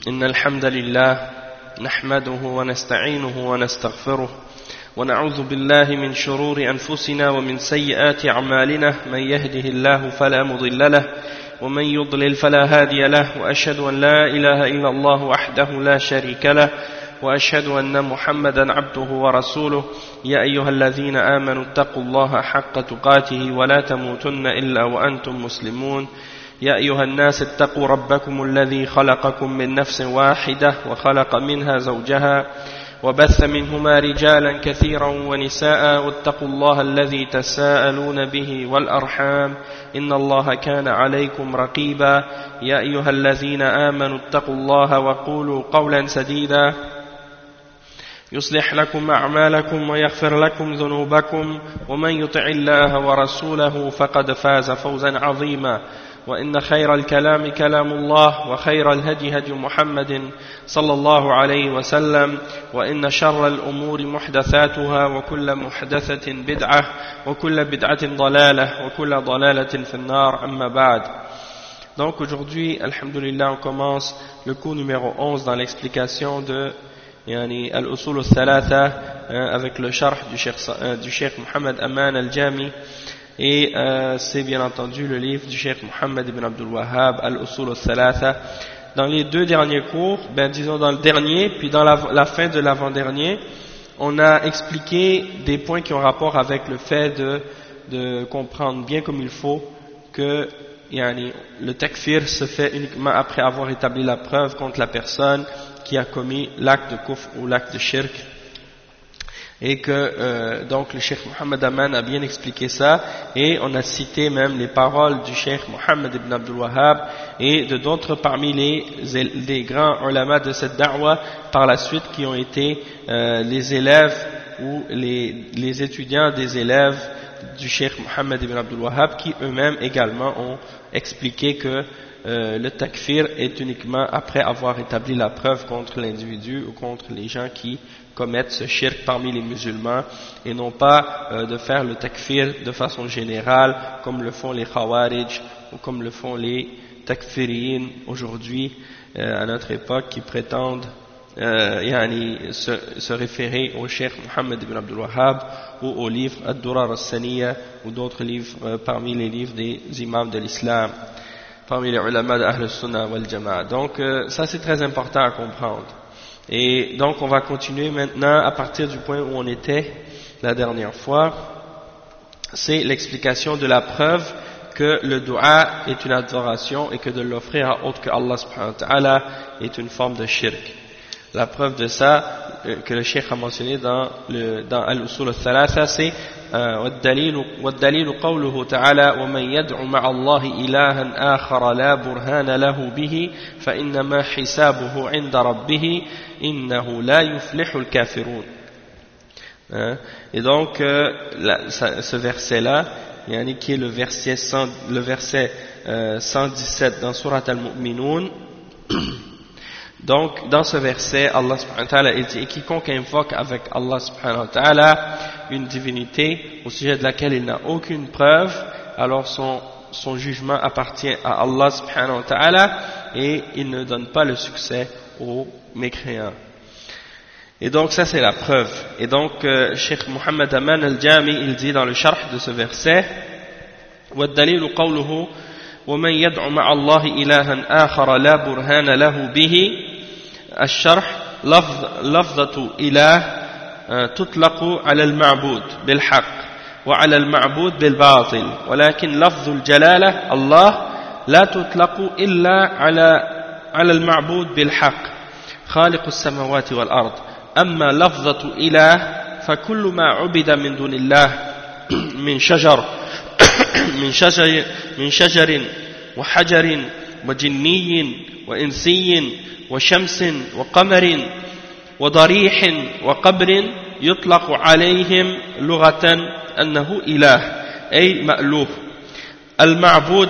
إن الحمد لله نحمده ونستعينه ونستغفره ونعوذ بالله من شرور أنفسنا ومن سيئات أعمالنا من يهده الله فلا مضل له ومن يضلل فلا هادي له وأشهد أن لا إله إلا الله وحده لا شريك له وأشهد أن محمدا عبده ورسوله يا أيها الذين آمنوا اتقوا الله حق تقاته ولا تموتن إلا وأنتم مسلمون يا أيها الناس اتقوا ربكم الذي خلقكم من نفس واحدة وخلق منها زوجها وبث منهما رجالا كثيرا ونساء واتقوا الله الذي تساءلون به والأرحام إن الله كان عليكم رقيبا يا أيها الذين آمنوا اتقوا الله وقولوا قولا سديدا يصلح لكم أعمالكم ويغفر لكم ذنوبكم ومن يطع الله ورسوله فقد فاز فوزا عظيما وإن خير الكلام كلام الله وخير الهدي هدي محمد صلى الله عليه وسلم وإن شر الأمور محدثاتها وكل محدثة بدعة وكل بدعة ضلالة وكل ضلالة في النار أما بعد. Donc aujourd'hui, alhamdulillah, on commence le cours numéro 11 dans l'explication de Al-Usul al-Thalatha avec le sharh du Cheikh Muhammad Aman al-Jami. Et c'est bien entendu le livre du Cheikh Muhammad ibn Abdul Wahhab, Al-Usul al-Thalatha. Dans les deux derniers cours, disons dans le dernier, puis dans la fin de l'avant-dernier, on a expliqué des points qui ont rapport avec le fait de comprendre bien comme il faut que le takfir se fait uniquement après avoir établi la preuve contre la personne qui a commis l'acte de kufr ou l'acte de shirk. Et que donc le Cheikh Muhammad Aman a bien expliqué ça, et on a cité même les paroles du Cheikh Muhammad ibn Abdul Wahhab et de d'autres parmi les grands ulama de cette da'wa par la suite qui ont été les élèves ou les étudiants des élèves du Cheikh Muhammad ibn Abdul Wahhab, qui eux-mêmes également ont expliqué que le takfir est uniquement après avoir établi la preuve contre l'individu ou contre les gens qui commettent ce shirk parmi les musulmans, et non pas de faire le takfir de façon générale comme le font les khawarij ou comme le font les takfiriyin aujourd'hui à notre époque, qui prétendent se référer au Cheikh Muhammad ibn Abdul Wahhab ou au livre Ad-Durar al-Saniya ou d'autres livres parmi les livres des imams de l'islam, parmi les ulama de Ahl Sunnah wal Jama'a. Donc ça c'est très important à comprendre. Et donc on va continuer maintenant à partir du point où on était la dernière fois. C'est l'explication de la preuve que le dua est une adoration et que de l'offrir à autre que Allah subhanahu wa ta'ala est une forme de shirk. La preuve de ça que le Cheikh a mentionné dans Al-Usul al-Thalatha, c'est والدليل قوله تعالى ومن يدع مع الله إلها آخر لا برهان له به فإنما حسابه عند ربه إنه لا يفلح الكافرون. Et donc ce verset-là, qui est le verset 117 dans Surat Al-Mu'minun. Donc, dans ce verset, Allah subhanahu wa ta'ala dit, et quiconque invoque avec Allah subhanahu wa ta'ala une divinité au sujet de laquelle il n'a aucune preuve, alors son jugement appartient à Allah subhanahu wa ta'ala, et il ne donne pas le succès aux mécréants. Et donc, ça c'est la preuve. Et donc, Cheikh Muhammad Aman al-Jami, il dit dans le sharh de ce verset, وَالدَّلِيلُ قَوْلُهُ وَمَنْ يَدْعُ مَعَ اللَّهِ إِلَهًا آخَرَ لَا بُرْهَانَ لَهُ بِهِ. الشرح لفظة إله تطلق على المعبود بالحق وعلى المعبود بالباطل، ولكن لفظ الجلالة الله لا تطلق إلا على المعبود بالحق خالق السماوات والأرض. أما لفظة إله فكل ما عبد من دون الله من شجر وحجر وجني وإنسي وشمس وقمر وضريح وقبر يطلق عليهم لغة أنه إله أي مألوه. المعبود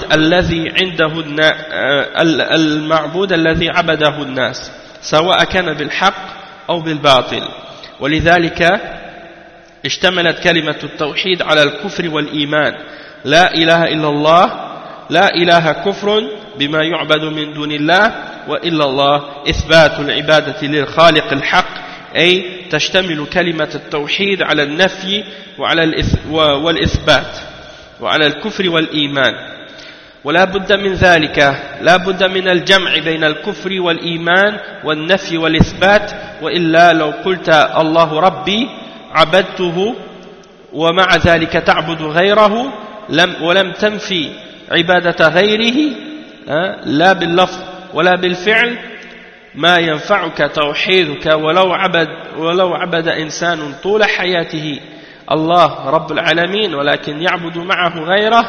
الذي عبده الناس سواء كان بالحق أو بالباطل. ولذلك اشتملت كلمة التوحيد على الكفر والإيمان. لا إله إلا الله لا إله كفر بما يعبد من دون الله وإلا الله إثبات العبادة للخالق الحق أي تشتمل كلمة التوحيد على النفي والإثبات وعلى الكفر والإيمان ولا بد من ذلك لا بد من الجمع بين الكفر والإيمان والنفي والإثبات وإلا لو قلت الله ربي عبدته ومع ذلك تعبد غيره ولم تنفي عبادة غيره لا باللفظ ولا بالفعل ما ينفعك توحيدك ولو عبد إنسان طول حياته الله رب العالمين ولكن يعبد معه غيره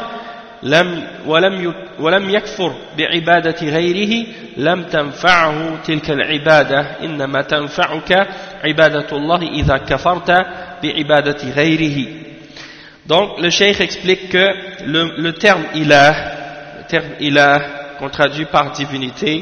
ولم يكفر بعبادة غيره لم تنفعه تلك العبادة إنما تنفعك عبادة الله إذا كفرت بعبادة غيره. Donc le cheikh explique que le terme ilah qu'on traduit par divinité,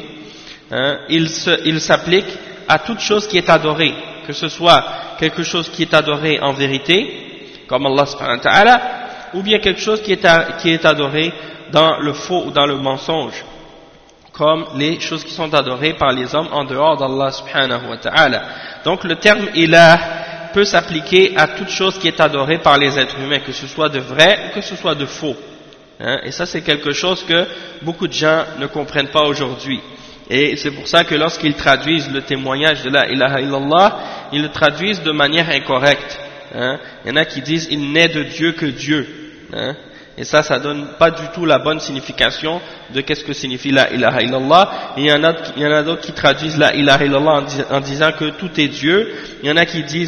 il s'applique à toute chose qui est adorée, que ce soit quelque chose qui est adoré en vérité, comme Allah subhanahu wa ta'ala, ou bien quelque chose qui est adoré dans le faux ou dans le mensonge, comme les choses qui sont adorées par les hommes en dehors d'Allah subhanahu wa ta'ala. Donc le terme ilah peut s'appliquer à toute chose qui est adorée par les êtres humains, que ce soit de vrai ou que ce soit de faux. Et ça c'est quelque chose que beaucoup de gens ne comprennent pas aujourd'hui. Et c'est pour ça que lorsqu'ils traduisent le témoignage de la ilaha illallah, ils le traduisent de manière incorrecte. Il y en a qui disent il n'est de Dieu que Dieu. Et ça donne pas du tout la bonne signification de qu'est-ce que signifie la ilaha illallah. Et il y en a d'autres qui traduisent la ilaha illallah en disant que tout est Dieu. Il y en a qui disent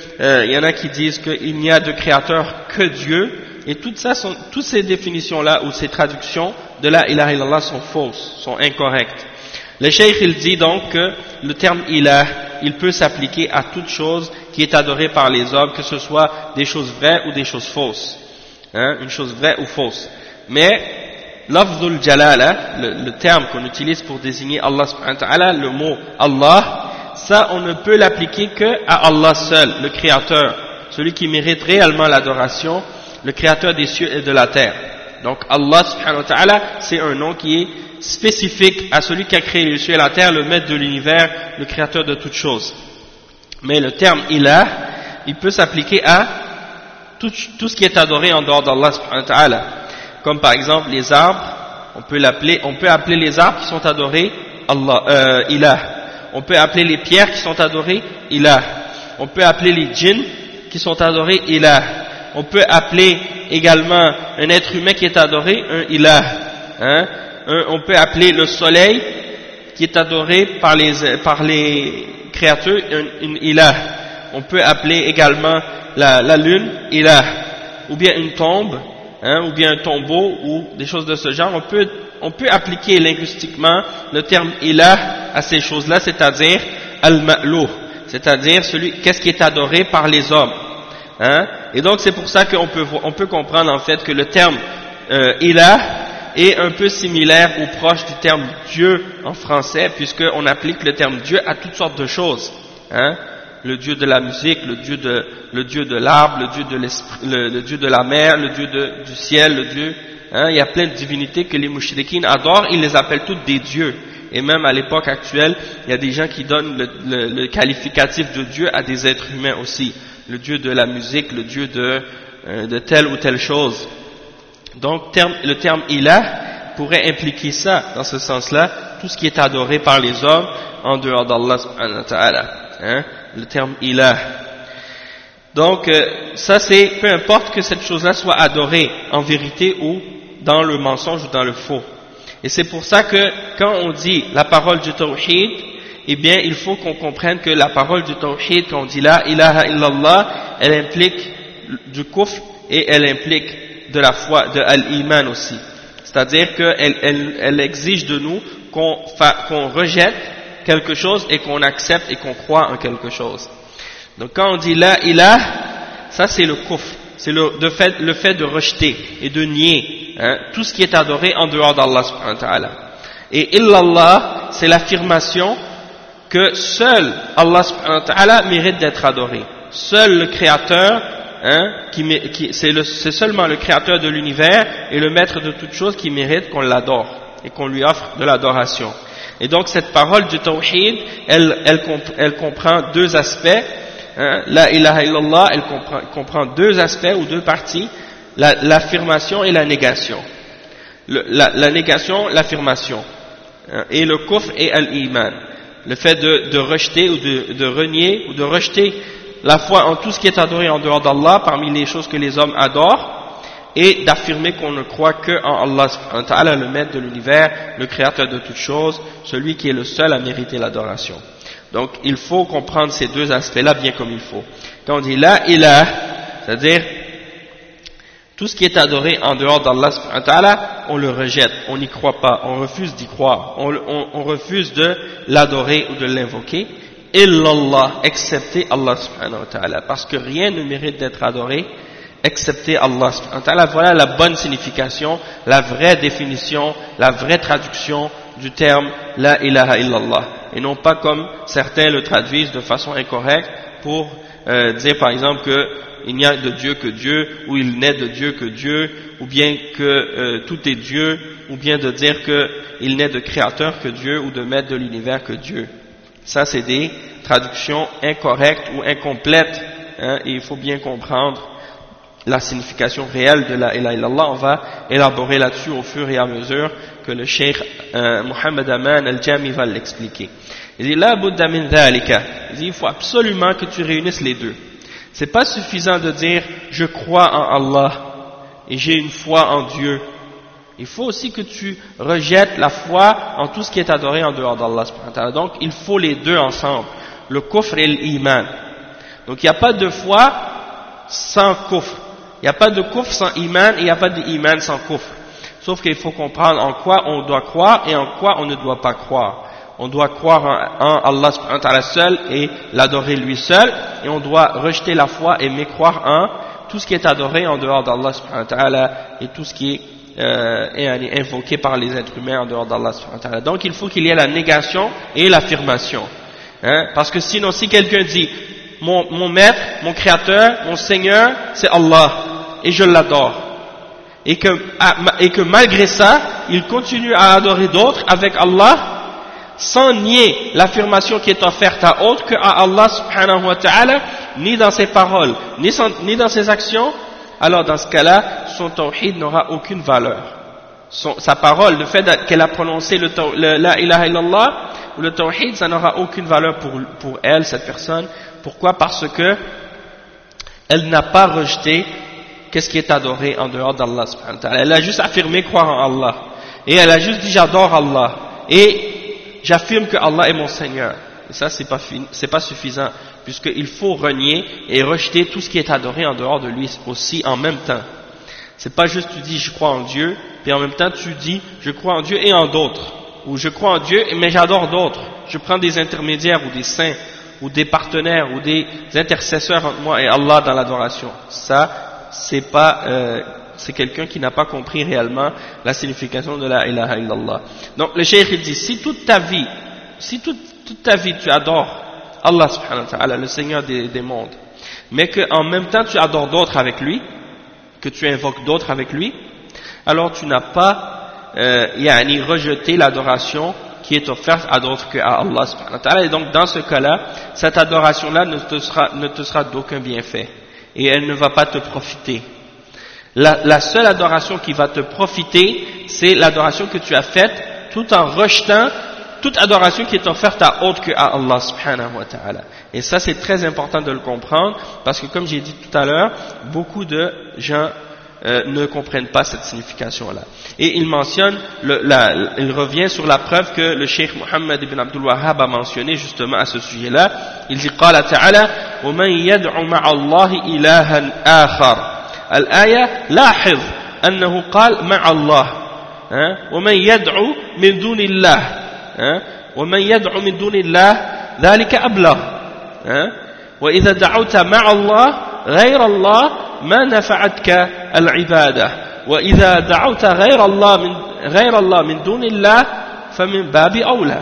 qu'il n'y a de créateur que Dieu. Et toutes ces définitions-là ou ces traductions de la ilaha illallah sont fausses, sont incorrectes. Le cheikh il dit donc que le terme ilah, il peut s'appliquer à toute chose qui est adorée par les hommes, que ce soit des choses vraies ou des choses fausses. Une chose vraie ou fausse. Mais lafzul jalala, le terme qu'on utilise pour désigner Allah subhanahu wa ta'ala, le mot Allah, ça on ne peut l'appliquer que à Allah seul, le créateur, celui qui mérite réellement l'adoration, le créateur des cieux et de la terre. Donc Allah subhanahu wa ta'ala, c'est un nom qui est spécifique à celui qui a créé les cieux et la terre, le maître de l'univers, le créateur de toutes choses. Mais le terme ilah, il peut s'appliquer à tout ce qui est adoré en dehors d'Allah subhanahu wa ta'ala. Comme par exemple les arbres, on peut appeler les arbres qui sont adorés ilah. On peut appeler les pierres qui sont adorées ilah. On peut appeler les djinns qui sont adorés ilah. On peut appeler également un être humain qui est adoré un ilah. On peut appeler le soleil qui est adoré par les créatures un ilah. On peut appeler également la lune ilah, ou bien une tombe, ou bien un tombeau, ou des choses de ce genre. On peut appliquer linguistiquement le terme ilah à ces choses-là, c'est-à-dire al-ma'louh, c'est-à-dire qu'est-ce qui est adoré par les hommes. Et donc c'est pour ça qu'on peut comprendre en fait que le terme ilah est un peu similaire ou proche du terme Dieu en français, puisqu'on applique le terme Dieu à toutes sortes de choses. Le Dieu de la musique, le Dieu de l'arbre, le Dieu de la mer, le Dieu du ciel, le Dieu. Il y a plein de divinités que les mouchriquines adorent, ils les appellent toutes des dieux. Et même à l'époque actuelle, il y a des gens qui donnent le qualificatif de Dieu à des êtres humains aussi. Le Dieu de la musique, le Dieu de telle ou telle chose. Donc le terme ilah pourrait impliquer ça, dans ce sens-là, tout ce qui est adoré par les hommes en dehors d'Allah subhanahu wa ta'ala. Le terme ilah. Donc ça c'est, peu importe que cette chose-là soit adorée en vérité ou dans le mensonge ou dans le faux. Et c'est pour ça que quand on dit la parole du tawhid, eh bien il faut qu'on comprenne que la parole du tawhid, quand on dit la ilaha illallah, elle implique du kufr et elle implique de la foi, de al-iman aussi. C'est-à-dire qu'elle exige de nous qu'on rejette quelque chose et qu'on accepte et qu'on croit en quelque chose. Donc quand on dit la ilah, ça c'est le kufr, c'est le fait de rejeter et de nier tout ce qui est adoré en dehors d'Allah subhanahu wa ta'ala. Et illallah, c'est l'affirmation que seul Allah subhanahu wa ta'ala mérite d'être adoré. Seul le créateur, c'est seulement le créateur de l'univers et le maître de toutes choses qui mérite qu'on l'adore. et qu'on lui offre de l'adoration. Et donc cette parole du tawhid, elle comprend deux aspects. Hein, la ilaha illallah, elle comprend deux aspects ou deux parties, l'affirmation et la négation. La négation, l'affirmation. Hein, et le kufr et al-iman. Le fait de rejeter ou de renier ou de rejeter la foi en tout ce qui est adoré en dehors d'Allah, parmi les choses que les hommes adorent, et d'affirmer qu'on ne croit que en Allah subhanahu wa ta'ala, le maître de l'univers, le créateur de toutes choses, celui qui est le seul à mériter l'adoration. Donc il faut comprendre ces deux aspects-là bien comme il faut. Quand on dit la ilah, c'est-à-dire tout ce qui est adoré en dehors d'Allah subhanahu wa ta'ala, on le rejette, on n'y croit pas, on refuse d'y croire, on refuse de l'adorer ou de l'invoquer. Illallah, excepté Allah subhanahu wa ta'ala, parce que rien ne mérite d'être adoré excepté Allah subhanahu wa ta'ala. Voilà la bonne signification, la vraie définition, la vraie traduction du terme la ilaha illallah, et non pas comme certains le traduisent de façon incorrecte pour dire par exemple que il n'y a de Dieu que Dieu, ou il n'est de Dieu que Dieu, ou bien que tout est Dieu, ou bien de dire qu'il n'est de créateur que Dieu, ou de maître de l'univers que Dieu. Ça, c'est des traductions incorrectes ou incomplètes, hein, et il faut bien comprendre la signification réelle de la ilaha illallah. On va élaborer là-dessus au fur et à mesure que le cheikh Muhammad Aman al-Jami va l'expliquer. Il dit, la budda min dhalika. Il dit, il faut absolument que tu réunisses les deux. C'est pas suffisant de dire, je crois en Allah, et j'ai une foi en Dieu. Il faut aussi que tu rejettes la foi en tout ce qui est adoré en dehors d'Allah. Donc il faut les deux ensemble, le kufr et l'iman. Donc il n'y a pas de foi sans kufr, il n'y a pas de kufr sans iman, et il n'y a pas d'iman sans kufr. Sauf qu'il faut comprendre en quoi on doit croire et en quoi on ne doit pas croire. On doit croire en Allah subhanahu wa ta'ala seul et l'adorer lui seul, et on doit rejeter la foi et mécroire en tout ce qui est adoré en dehors d'Allah subhanahu wa ta'ala et tout ce qui est invoqué par les êtres humains en dehors d'Allah subhanahu wa ta'ala. Donc il faut qu'il y ait la négation et l'affirmation, hein? Parce que sinon, si quelqu'un dit mon maître, mon créateur, mon Seigneur, c'est Allah et je l'adore, et que malgré ça il continue à adorer d'autres avec Allah sans nier l'affirmation qui est offerte à autre que à Allah subhanahu wa ta'ala, ni dans ses paroles, ni dans ses actions, alors dans ce cas-là, son tawhid n'aura aucune valeur. Sa parole, le fait qu'elle a prononcé la ilaha illallah, ou le tawhid, ça n'aura aucune valeur pour elle, cette personne. Pourquoi? Parce que elle n'a pas rejeté qu'est-ce qui est adoré en dehors d'Allah subhanahu wa ta'ala. Elle a juste affirmé croire en Allah, et elle a juste dit j'adore Allah, et j'affirme que Allah est mon Seigneur. Et ça, c'est pas suffisant, puisqu'il faut renier et rejeter tout ce qui est adoré en dehors de lui aussi en même temps. C'est pas juste tu dis je crois en Dieu, puis en même temps tu dis je crois en Dieu et en d'autres, ou je crois en Dieu mais j'adore d'autres. Je prends des intermédiaires ou des saints ou des partenaires ou des intercesseurs entre moi et Allah dans l'adoration. Ça, c'est pas c'est quelqu'un qui n'a pas compris réellement la signification de la ilaha illallah. Donc le cheikh il dit, si toute ta vie tu adores Allah subhanahu wa ta'ala, le Seigneur des mondes, mais qu'en même temps tu adores d'autres avec lui, que tu invoques d'autres avec lui, alors tu n'as pas rejeté l'adoration qui est offerte à d'autres que à Allah subhanahu wa ta'ala. Et donc dans ce cas-là, cette adoration-là ne te sera d'aucun bienfait, et elle ne va pas te profiter. La seule adoration qui va te profiter, c'est l'adoration que tu as faite tout en rejetant toute adoration qui est offerte à autre que à Allah subhanahu wa ta'ala. Et ça, c'est très important de le comprendre, parce que comme j'ai dit tout à l'heure, beaucoup de gens ne comprennent pas cette signification-là. Et il mentionne, il revient sur la preuve que le Cheikh Muhammad ibn Abdul Wahhab a mentionné justement à ce sujet-là. Il dit, قال تعالى ومن يدعو مع الله إلها آخر. الآية لاحظ أنه قال مع الله ومن يدعو من دون الله ومن يدعو من دون الله ذلك أبلغ وإذا دعوت مع الله غير الله ما نفعتك العبادة وإذا دعوت غير الله من دون الله فمن باب أولى.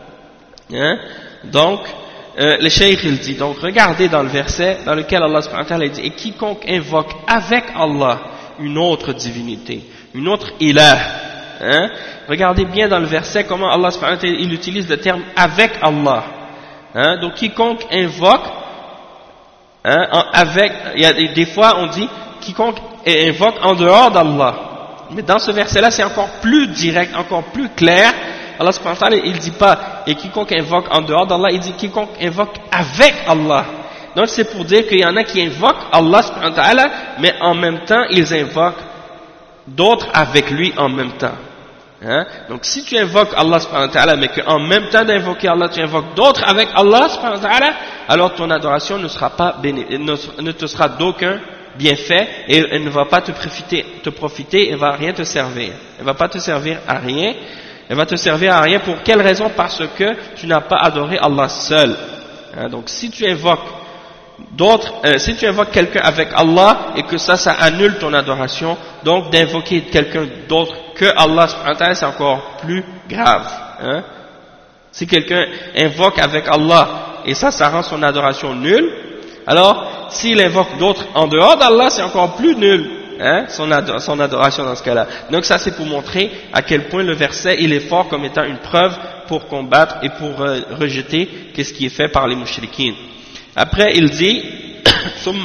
Donc le cheikh il dit, donc regardez dans le verset dans lequel Allah subhanahu wa ta'ala dit, et quiconque invoque avec Allah une autre divinité, une autre ilah, hein, regardez bien dans le verset comment Allah subhanahu wa ta'ala il utilise le terme avec Allah, hein, donc quiconque invoque, hein, avec, il y a des fois on dit quiconque invoque en dehors d'Allah, mais dans ce verset là c'est encore plus direct, encore plus clair. Allah subhanahu wa ta'ala il dit pas et quiconque invoque en dehors d'Allah, il dit quiconque invoque avec Allah. Donc c'est pour dire qu'il y en a qui invoquent Allah subhanahu wa ta'ala, mais en même temps ils invoquent d'autres avec lui en même temps, hein? Donc si tu invoques Allah subhanahu wa ta'ala mais qu'en même temps d'invoquer Allah tu invoques d'autres avec Allah subhanahu wa ta'ala, alors ton adoration ne sera pas ne te sera d'aucun bienfait et elle ne va pas te profiter et va rien te servir, elle va pas te servir à rien, elle va te servir à rien. Pour quelle raison? Parce que tu n'as pas adoré Allah seul, hein? Donc si tu invoques si tu invoques quelqu'un avec Allah et que ça annule ton adoration, donc d'invoquer quelqu'un d'autre que Allah subhanahu wa ta'ala c'est encore plus grave, hein? Si quelqu'un invoque avec Allah et ça rend son adoration nulle, alors s'il invoque d'autres en dehors d'Allah c'est encore plus nul, hein, son adoration dans ce cas-là. Donc ça c'est pour montrer à quel point le verset il est fort comme étant une preuve pour combattre et pour rejeter qu'est-ce qui est fait par les mushrikines. Après il dit ثم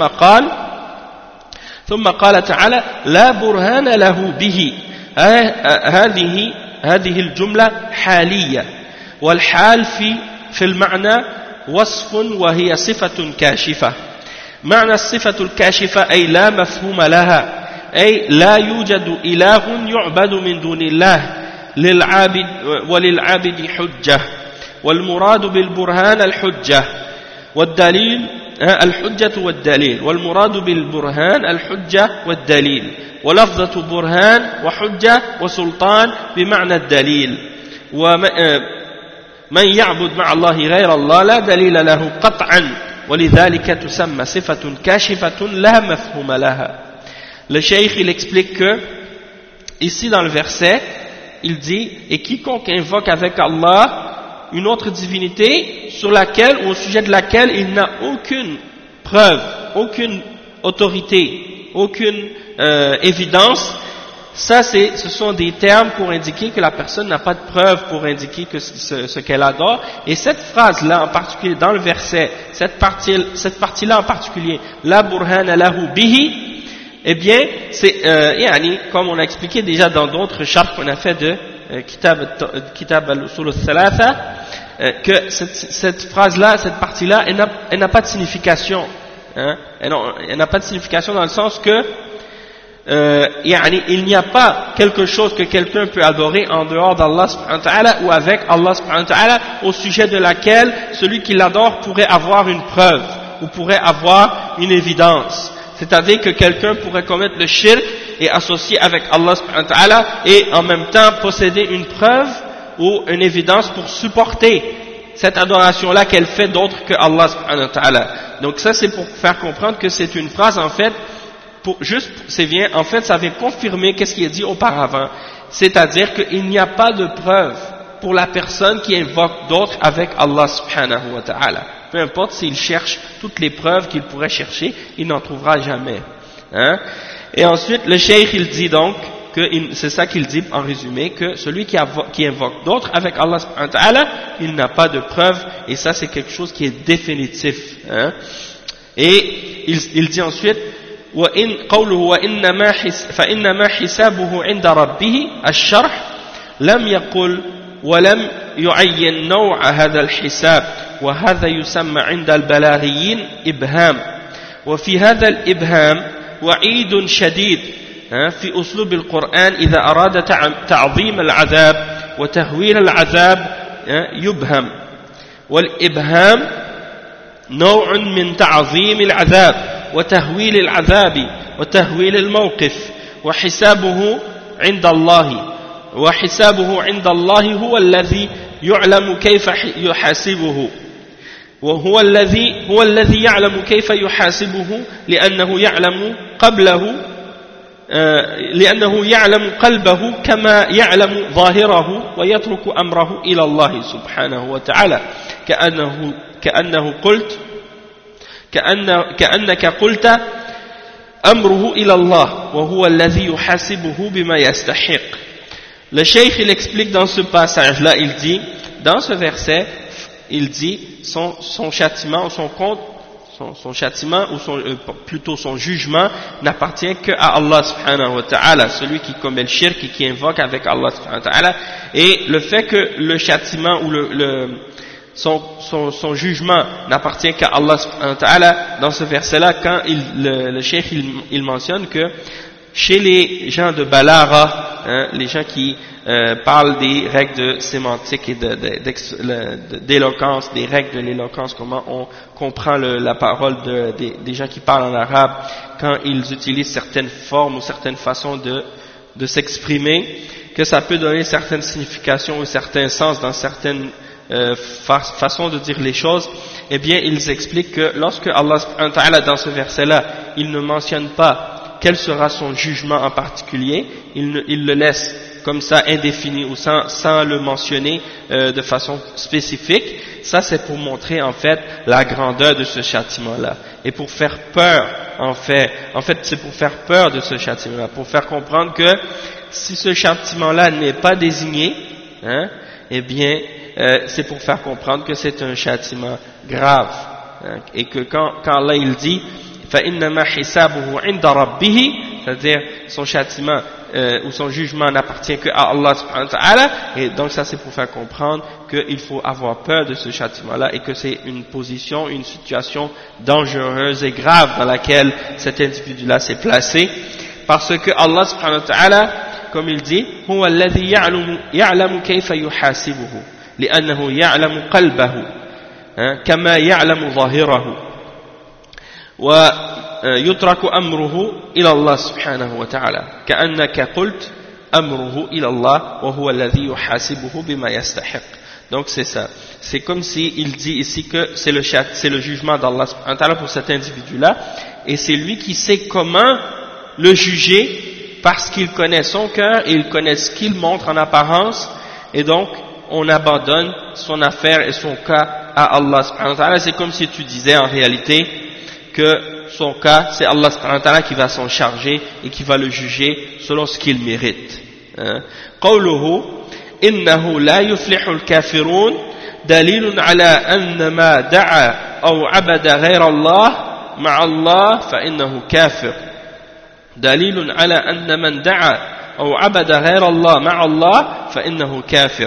قال تعالى لا برهان له به. هذه الجملة حالية، والحال في المعنى وصف وهي صفة كاشفة. معنى الصفة الكاشفة أي لا مفهوم لها، أي لا يوجد إله يعبد من دون الله للعابد وللعابد حجة، والمراد بالبرهان الحجة والدليل الحجة والدليل، والمراد بالبرهان الحجة والدليل، ولفظة برهان وحجة وسلطان بمعنى الدليل. ومن يعبد مع الله غير الله لا دليل له قطعا، ولذلك تسمى صفة كاشفة لا مفهوم لها. Le cheikh il explique que ici dans le verset il dit et quiconque invoque avec Allah une autre divinité sur laquelle ou au sujet de laquelle il n'a aucune preuve, aucune autorité, aucune évidence, ça ce sont des termes pour indiquer que la personne n'a pas de preuve pour indiquer que ce qu'elle adore. Et cette phrase-là en particulier dans le verset, cette partie-là en particulier, la burhana lahu bihi, eh bien c'est comme on a expliqué déjà dans d'autres chapitres qu'on a fait de Kitab al-Usul al-Thalatha, que cette phrase-là, cette partie-là, elle n'a pas de signification, hein? Elle n'a pas de signification dans le sens que il n'y a pas quelque chose que quelqu'un peut adorer en dehors d'Allah subhanahu wa ta'ala ou avec Allah subhanahu wa ta'ala au sujet de laquelle celui qui l'adore pourrait avoir une preuve ou pourrait avoir une évidence. C'est-à-dire que quelqu'un pourrait commettre le shirk et associer avec Allah subhanahu wa ta'ala et en même temps posséder une preuve ou une évidence pour supporter cette adoration-là qu'elle fait d'autre que Allah subhanahu wa ta'ala. Donc ça c'est pour faire comprendre que c'est une phrase en fait, en fait ça vient confirmer qu'est-ce qui est dit auparavant. C'est-à-dire qu'il n'y a pas de preuve pour la personne qui invoque d'autres avec Allah subhanahu wa ta'ala. Peu importe s'il cherche toutes les preuves qu'il pourrait chercher, il n'en trouvera jamais, hein? Et ensuite le cheikh il dit donc que c'est ça qu'il dit en résumé, que celui qui invoque d'autres avec Allah subhanahu wa ta'ala, il n'a pas de preuve, et ça c'est quelque chose qui est définitif, hein? Et il dit ensuite قوله فإنما حسابه عند ربه الشرح لم يقل ولم يعين نوع هذا الحساب، وهذا يسمى عند البلاغيين إبهام. وفي هذا الإبهام وعيد شديد في أسلوب القرآن إذا أراد تعظيم العذاب وتهويل العذاب يبهم. والإبهام نوع من تعظيم العذاب وتهويل العذاب وتهويل الموقف، وحسابه عند الله هو الذي يعلم كيف يحاسبه، وهو الذي يعلم كيف يحاسبه لأنه يعلم قلبه كما يعلم ظاهره، ويترك أمره إلى الله سبحانه وتعالى كأنك قلت أمره إلى الله وهو الذي يحاسبه بما يستحق. Le cheikh il explique dans ce passage-là, il dit, dans ce verset, il dit son châtiment ou son châtiment ou plutôt son jugement n'appartient qu'à Allah subhanahu wa ta'ala, celui qui commet le shirk et qui invoque avec Allah subhanahu wa ta'ala. Et le fait que le châtiment ou son jugement n'appartient qu'à Allah subhanahu wa ta'ala, dans ce verset-là, quand le cheikh il mentionne que chez les gens de Balara, les gens qui parlent des règles de sémantique et d'éloquence, des règles de l'éloquence, comment on comprend la parole des gens qui parlent en arabe, quand ils utilisent certaines formes ou certaines façons de s'exprimer, que ça peut donner certaines significations ou certains sens dans certaines façons de dire les choses. Eh bien, ils expliquent que lorsque Allah subhanahu wa ta'ala, dans ce verset-là, il ne mentionne pas quel sera son jugement en particulier, il le laisse comme ça indéfini ou sans le mentionner de façon spécifique. Ça c'est pour montrer en fait la grandeur de ce châtiment-là et pour faire peur en fait c'est pour faire peur de ce châtiment-là, pour faire comprendre que si ce châtiment-là n'est pas désigné, eh bien c'est pour faire comprendre que c'est un châtiment grave, et que quand Allah il dit فَإِنَّمَا حِسَابُهُ عِنْدَ رَبِّهِ, c'est-à-dire son châtiment ou son jugement n'appartient qu'à Allah subhanahu wa ta'ala, et donc ça c'est pour faire comprendre qu'il faut avoir peur de ce châtiment-là et que c'est une position, une situation dangereuse et grave dans laquelle cet individu-là s'est placé, parce que Allah subhanahu wa ta'ala, comme il dit, هُوَ الَّذِي يَعْلَمُ كَيْفَ يُحَاسِبُهُ لِأَنَّهُ يَعْلَمُ قَلْبَهُ كَمَا يَعْلَمُ ظَاهِرَهُ ويترك أمره إلى الله سبحانه وتعالى كأنك قلت أمره إلى الله وهو الذي يحاسبه بما يستحق. Donc c'est ça, c'est comme si il dit ici que c'est le jugement d'Allah subhanahu wa ta'ala pour cet individu-là, et c'est lui qui sait comment le juger parce qu'il connaît son cœur et il connaît ce qu'il montre en apparence, et donc on abandonne son affaire et son cas à Allah subhanahu wa ta'ala. C'est comme si tu disais en réalité que son cas, c'est Allah subhanahu wa ta'ala qui va s'en charger et qui va le juger selon ce qu'il mérite. قوله إنه لا يفلح الكافرون دليل على أن ما دعا أو عبد غير الله مع الله فإنه كافر. دليل على أن من دعا أو عبد غير الله مع الله فإنه كافر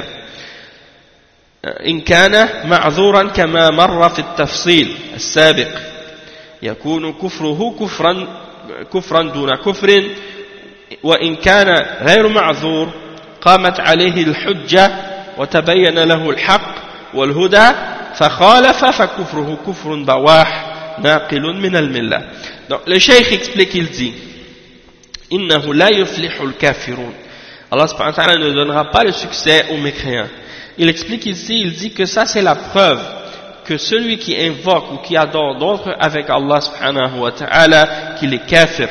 إن كان معذورا كما مر في التفصيل السابق. يكون كفره كفرا دون كفر، وإن كان غير معذور قامت عليه الحجة وتبين له الحق والهدى فخالف فكفره كفر بواح ناقل من الملة. Donc le cheikh explique, il dit إنه لا يفلح الكافرون. Allah subhanahu wa ta'ala ne donnera pas le succès aux mécréants. Il explique ici, il dit que ça c'est la preuve que celui qui invoque ou qui adore d'autres avec Allah subhanahu wa ta'ala, qu'il est kafir.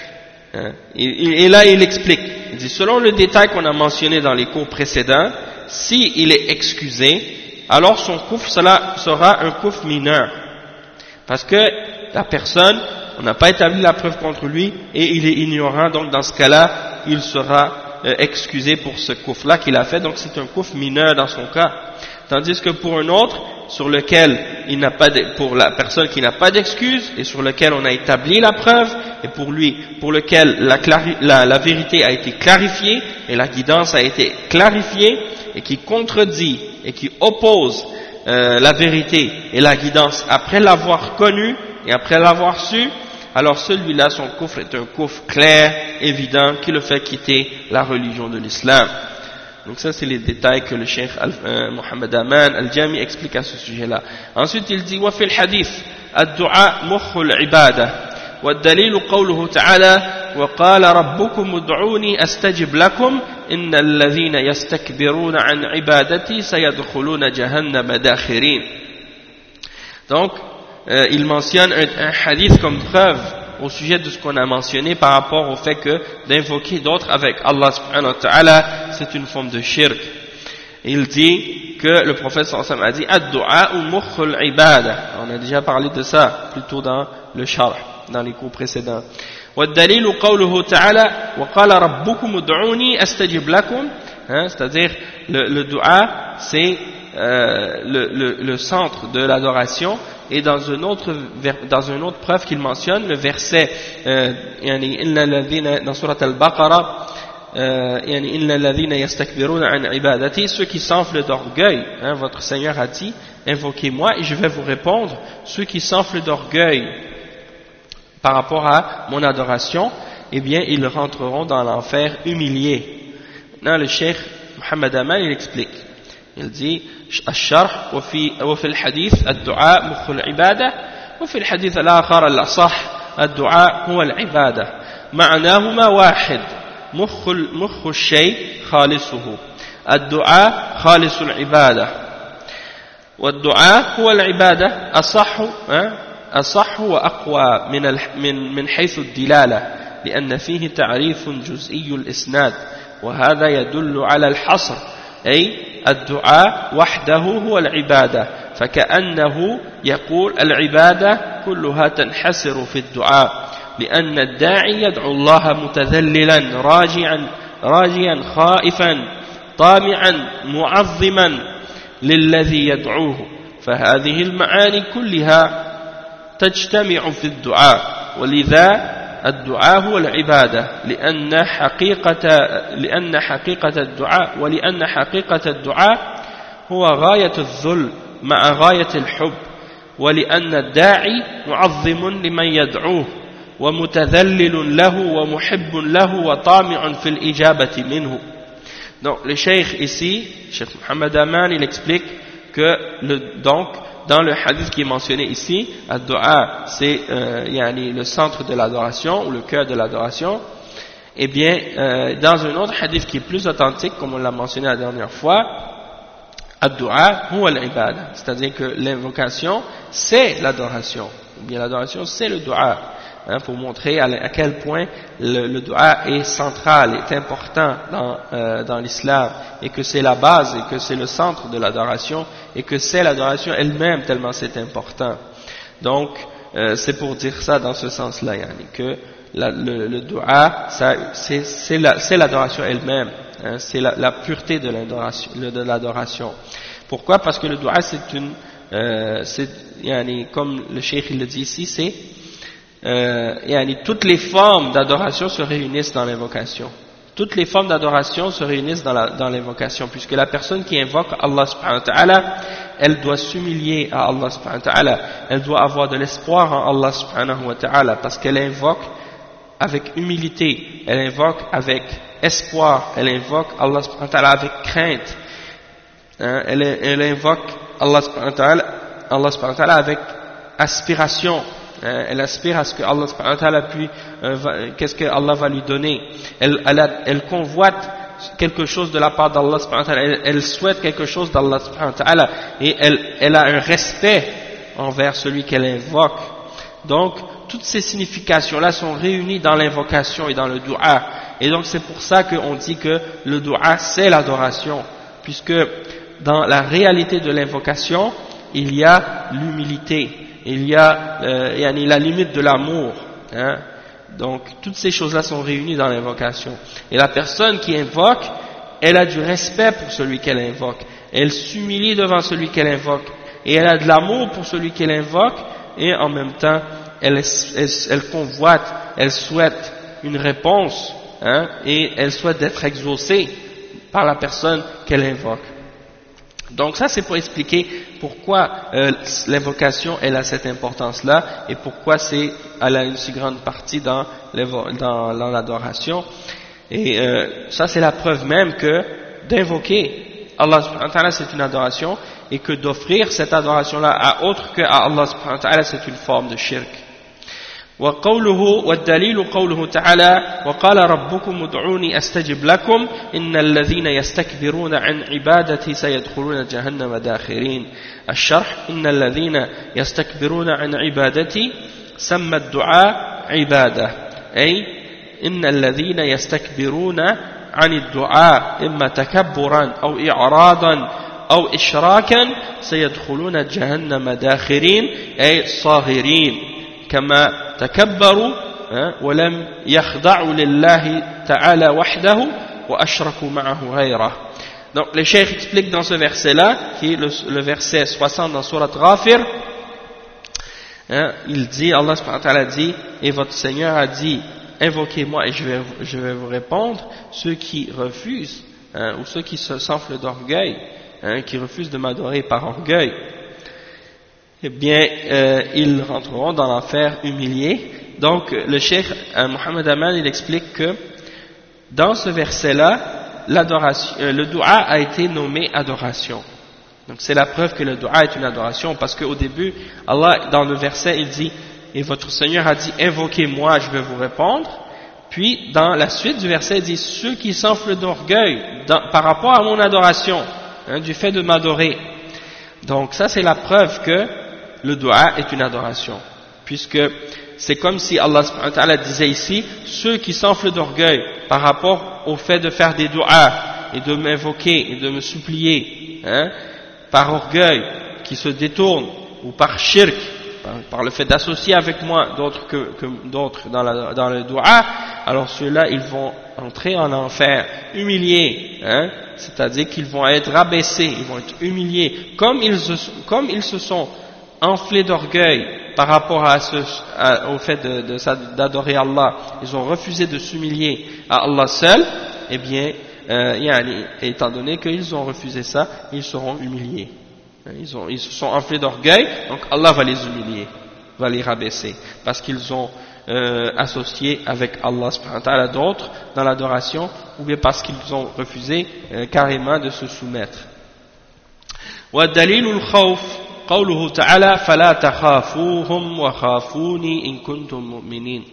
Et là il explique, il dit selon le détail qu'on a mentionné dans les cours précédents, si il est excusé, alors son kufr sera un kufr mineur, parce que la personne, on n'a pas établi la preuve contre lui et il est ignorant, donc dans ce cas-là il sera excusé pour ce kufr là qu'il a fait, donc c'est un kufr mineur dans son cas. Tandis que pour un autre, sur lequel il n'a pas pour la personne qui n'a pas d'excuse et sur lequel on a établi la preuve, et pour lequel la vérité a été clarifiée et la guidance a été clarifiée, et qui contredit et qui oppose la vérité et la guidance après l'avoir connue et après l'avoir su, alors celui-là, son kufr est un kufr clair, évident, qui le fait quitter la religion de l'islam. Donc ça c'est les détails que le cheikh Mohammed Aman al-Jami explique à ce sujet-là. Ensuite il dit وفي الحديث الدعاء مخ العبادة والدليل قوله تعالى وقال ربكم ادعوني أستجب لكم إن الذين يستكبرون عن عبادتي سيدخلون جهنم داخرين. Donc il mentionne un hadith comme preuve au sujet de ce qu'on a mentionné par rapport au fait que d'invoquer d'autres avec Allah subhanahu wa ta'ala, c'est une forme de shirk. Il dit que le prophète sallallahu alayhi wa sallam a dit ad-du'a mukhul ibada. On a déjà parlé de ça plutôt dans le sharh, dans les cours précédents. والدليل قوله تعالى وقال ربكم ادعوني أستجب لكم. hein, c'est-à-dire le dua c'est le centre de l'adoration, et dans une autre preuve qu'il mentionne le verset dans surat al-Baqarah, ceux qui s'enflent d'orgueil, hein, votre Seigneur a dit invoquez-moi et je vais vous répondre. Ceux qui s'enflent d'orgueil par rapport à mon adoration, eh bien ils rentreront dans l'enfer humiliés. Maintenant le cheikh Muhammad Aman il explique, il dit الشرح وفي الحديث الدعاء مخ العبادة وفي الحديث الآخر الأصح الدعاء هو العبادة معناهما واحد مخ الشيء خالصه الدعاء خالص العبادة والدعاء هو العبادة أصح وأقوى من حيث الدلالة لأن فيه تعريف جزئي الإسناد وهذا يدل على الحصر أي الدعاء وحده هو العبادة فكأنه يقول العبادة كلها تنحصر في الدعاء لأن الداعي يدعو الله متذللا راجيا خائفا طامعا معظما للذي يدعوه فهذه المعاني كلها تجتمع في الدعاء ولذا الدعاء هو العبادة لأن حقيقة الدعاء هو غاية الذل مع غاية الحب ولأن الداعي معظم لمن يدعوه ومتذلل له ومحب له وطامع في الإجابة منه. Donc le cheikh ici, Cheikh Muhammad Aman, il explique que dans le hadith qui est mentionné ici, ad-du'a c'est le centre de l'adoration ou le cœur de l'adoration. Eh bien, dans un autre hadith qui est plus authentique, comme on l'a mentionné la dernière fois, ad-du'a huwa al-ibada, c'est-à-dire que l'invocation c'est l'adoration, ou bien l'adoration c'est le du'a, hein, pour montrer à quel point le du'a est central, est important dans l'islam, et que c'est la base, et que c'est le centre de l'adoration, et que c'est l'adoration elle-même tellement c'est important. Donc c'est pour dire ça dans ce sens-là, que le du'a c'est l'adoration elle-même, hein, c'est la pureté de l'adoration. Pourquoi? Parce que le du'a c'est comme le cheikh il le dit ici, c'est toutes les formes d'adoration se réunissent dans l'invocation. Toutes les formes d'adoration se réunissent dans l'invocation, puisque la personne qui invoque Allah subhanahu wa ta'ala, elle doit s'humilier à Allah subhanahu wa ta'ala, elle doit avoir de l'espoir en Allah subhanahu wa ta'ala, parce qu'elle invoque avec humilité, elle invoque avec espoir, elle invoque Allah subhanahu wa ta'ala avec crainte, hein, elle invoque Allah subhanahu wa ta'ala avec aspiration. Elle aspire à ce que Allah subhanahu wa ta'ala qu'est-ce que Allah va lui donner. Elle convoite quelque chose de la part d'Allah subhanahu wa ta'ala, elle souhaite quelque chose d'Allah subhanahu wa ta'ala, et elle a un respect envers celui qu'elle invoque. Donc toutes ces significations-là sont réunies dans l'invocation et dans le dua, et donc c'est pour ça qu'on dit que le dua c'est l'adoration, puisque dans la réalité de l'invocation il y a l'humilité, il y a la limite de l'amour, hein. Donc toutes ces choses-là sont réunies dans l'invocation, et la personne qui invoque, elle a du respect pour celui qu'elle invoque, elle s'humilie devant celui qu'elle invoque, et elle a de l'amour pour celui qu'elle invoque, et en même temps elle convoite, elle souhaite une réponse, hein, et elle souhaite d'être exaucée par la personne qu'elle invoque. Donc ça c'est pour expliquer pourquoi l'invocation elle a cette importance-là, et pourquoi elle a une si grande partie dans l'adoration. Et ça c'est la preuve même que d'invoquer Allah subhanahu wa ta'ala c'est une adoration, et que d'offrir cette adoration-là à autre que à Allah subhanahu wa ta'ala c'est une forme de shirk. وقوله والدليل قوله تعالى وقال ربكم ادعوني أستجب لكم إن الذين يستكبرون عن عبادتي سيدخلون جهنم داخرين. الشرح إن الذين يستكبرون عن عبادتي سمى الدعاء عبادة، أي إن الذين يستكبرون عن الدعاء إما تكبرا أو إعراضا أو إشراكا سيدخلون جهنم داخرين أي صاغرين كما تكبروا ولم يخضعوا لله تعالى وحده وأشركوا معه غيره. Donc le cheikh explique dans ce verset-là, qui est le verset 60 dans Surat Ghafir, hein, il dit, Allah subhanahu wa ta'ala dit, et votre Seigneur a dit, invoquez-moi et je vais vous répondre, ceux qui refusent, hein, ou ceux qui s'enflent d'orgueil, hein, qui refusent de m'adorer par orgueil, eh bien, ils rentreront dans l'enfer humiliés. Donc le cheikh Mohammed Aman, il explique que dans ce verset-là, l'adoration, le dua a été nommé adoration. Donc c'est la preuve que le dua est une adoration, parce qu'au début, Allah, dans le verset, il dit, et votre Seigneur a dit, invoquez-moi, je vais vous répondre. Puis, dans la suite du verset, il dit, ceux qui s'enflent d'orgueil par rapport à mon adoration, hein, du fait de m'adorer. Donc ça, c'est la preuve que le dua est une adoration, puisque c'est comme si Allah subhanahu wa ta'ala disait ici, ceux qui s'enflent d'orgueil par rapport au fait de faire des du'as et de m'invoquer et de me supplier, hein, par orgueil, qui se détournent, ou par shirk, par le fait d'associer avec moi d'autres que d'autres dans le du'a, alors ceux-là ils vont entrer en enfer, humiliés, hein, c'est-à-dire qu'ils vont être rabaissés, ils vont être humiliés, comme ils se sont enflés d'orgueil par rapport au fait d'adorer Allah, ils ont refusé de s'humilier à Allah seul, eh bien, étant donné qu'ils ont refusé ça, ils seront humiliés. Ils se sont enflés d'orgueil, donc Allah va les humilier, va les rabaisser, parce qu'ils ont associé avec Allah subhanahu wa ta'ala d'autres dans l'adoration, ou bien parce qu'ils ont refusé carrément de se soumettre. وَالدَّلِيلُ الْخَوْفِ قوله تعالى فلا تخافوهم وخافوني إن كنتم مؤمنين.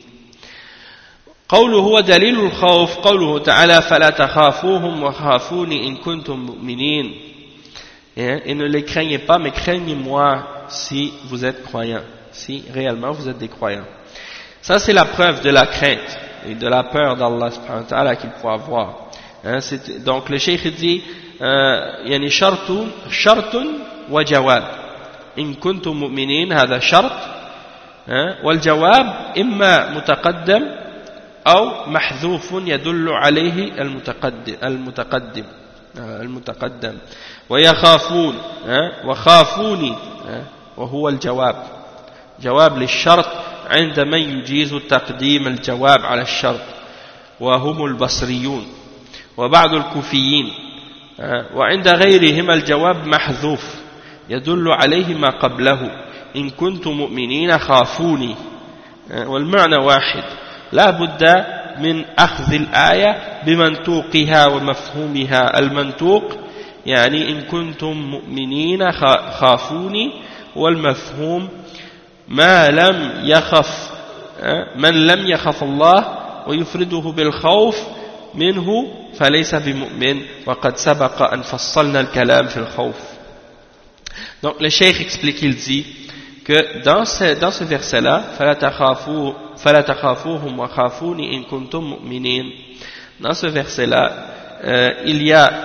قوله هو دليل الخوف قوله تعالى فلا تخافوهم وخافوني إن كنتم مؤمنين. Et ne les craignez pas, mais craignez-moi si vous êtes croyants, si réellement vous êtes des croyants. Ça c'est la preuve de la crainte et de la peur d'Allah subhanahu wa ta'ala qu'il faut avoir. Donc le cheikh dit يعني شرط وجواب. إن كنتم مؤمنين هذا شرط والجواب إما متقدم أو محذوف يدل عليه المتقدم ويخافون وخافوني وهو الجواب جواب للشرط عند من يجيز تقديم الجواب على الشرط وهم البصريون وبعض الكوفيين وعند غيرهم الجواب محذوف يدل عليه ما قبله إن كنتم مؤمنين خافوني والمعنى واحد لا بد من أخذ الآية بمنطوقها ومفهومها. المنطوق يعني إن كنتم مؤمنين خافوني، والمفهوم من لم يخف الله ويفرده بالخوف منه فليس بمؤمن وقد سبق أن فصلنا الكلام في الخوف. Donc le cheikh explique, il dit que dans ce verset-là, فَلَا تَخَافُوهُمْ وَخَافُونِ إِن كُنتُم مُؤْمِنِينَ, dans ce verset-là, il y a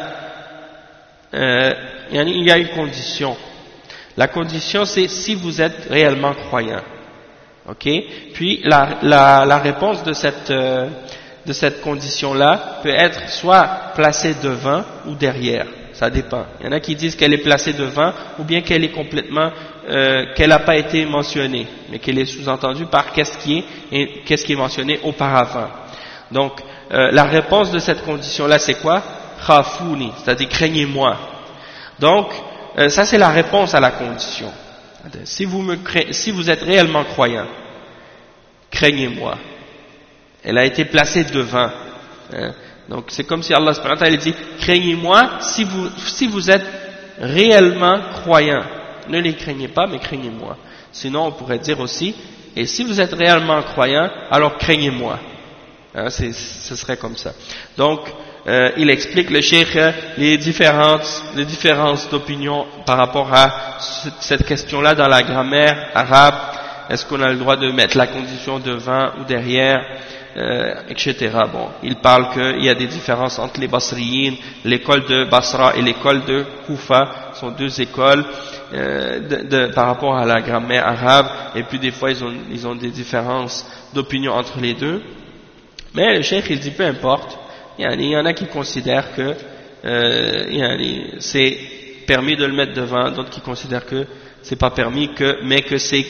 une condition. La condition, c'est si vous êtes réellement croyant. Ok? Puis la réponse de cette condition-là peut être soit placée devant ou derrière. Ça dépend. Il y en a qui disent qu'elle est placée devant, ou bien qu'elle est complètement, qu'elle n'a pas été mentionnée, mais qu'elle est sous-entendue par qu'est-ce qui est mentionné auparavant. Donc, la réponse de cette condition-là, c'est quoi? Khafouni, c'est-à-dire craignez-moi. Donc, ça c'est la réponse à la condition. Si vous êtes réellement croyant, craignez-moi. Elle a été placée devant. Donc c'est comme si Allah subhanahu wa ta'ala dit craignez-moi si vous êtes réellement croyant. Ne les craignez pas, mais craignez-moi. Sinon on pourrait dire aussi, et si vous êtes réellement croyant, alors craignez-moi. Ce serait comme ça. Donc il explique le cheikh les différences d'opinion par rapport à cette question-là dans la grammaire arabe. Est-ce qu'on a le droit de mettre la condition devant ou derrière, etc. Bon, il parle qu'il y a des différences entre les Basriyin, l'école de Basra et l'école de Koufa, sont deux écoles par rapport à la grammaire arabe, et puis des fois ils ont des différences d'opinion entre les deux. Mais le cheikh il dit peu importe, il y en a qui considèrent que c'est permis de le mettre devant, d'autres qui considèrent que c'est pas permis, mais que c'est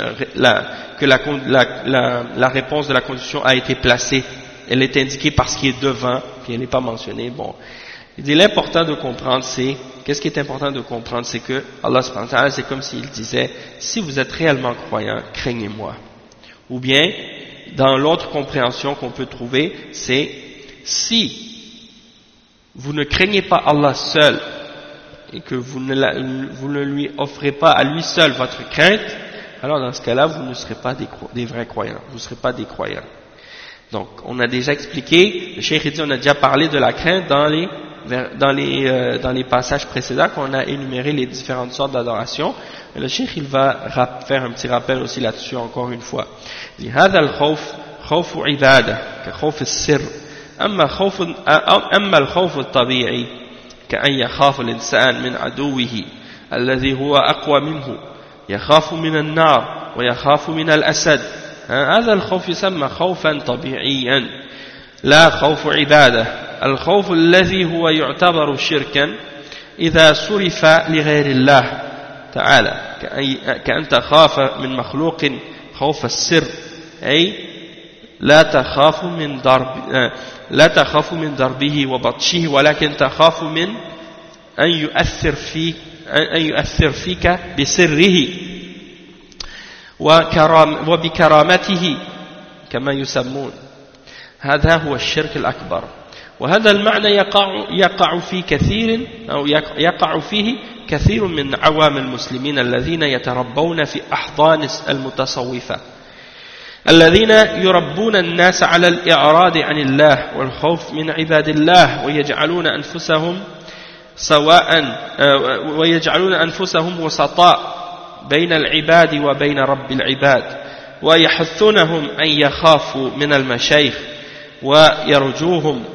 la réponse de la condition a été placée, elle est indiquée parce qu'il est devant, puis elle n'est pas mentionnée. Bon, il dit l'important de comprendre, qu'est-ce qui est important de comprendre, c'est que Allah subhanahu wa ta'ala, c'est comme s'il disait, si vous êtes réellement croyant, craignez-moi. Ou bien, dans l'autre compréhension qu'on peut trouver, c'est si vous ne craignez pas Allah seul et que vous ne lui offrez pas à lui seul votre crainte, alors dans ce cas-là, vous ne serez pas des vrais croyants, vous ne serez pas des croyants. Donc, on a déjà expliqué, le Cheikh dit, on a déjà parlé de la crainte dans les passages précédents qu'on a énuméré les différentes sortes d'adoration. Et le Cheikh, il va faire un petit rappel aussi là-dessus encore une fois. Il dit, هذا الخوف خوف عبادة كخوف السر أما الخوف الطبيعي كأن يخاف الإنسان من عدوه الذي هو أقوى منه يخاف من النار ويخاف من الأسد هذا الخوف يسمى خوفا طبيعيا لا خوف عبادة الخوف الذي هو يعتبر شركا إذا صرف لغير الله تعالى كأن تخاف من مخلوق خوف السر أي لا تخاف من ضربه وبطشه ولكن تخاف من أن يؤثر فيك بسره وبكرامته كما يسمون هذا هو الشرك الأكبر وهذا المعنى يقع فيه كثير من عوام المسلمين الذين يتربون في أحضان المتصوفة الذين يربون الناس على الإعراض عن الله والخوف من عباد الله ويجعلون أنفسهم وسطاء بين العباد وبين رب العباد ويحثونهم أن يخافوا من المشايخ ويرجوهم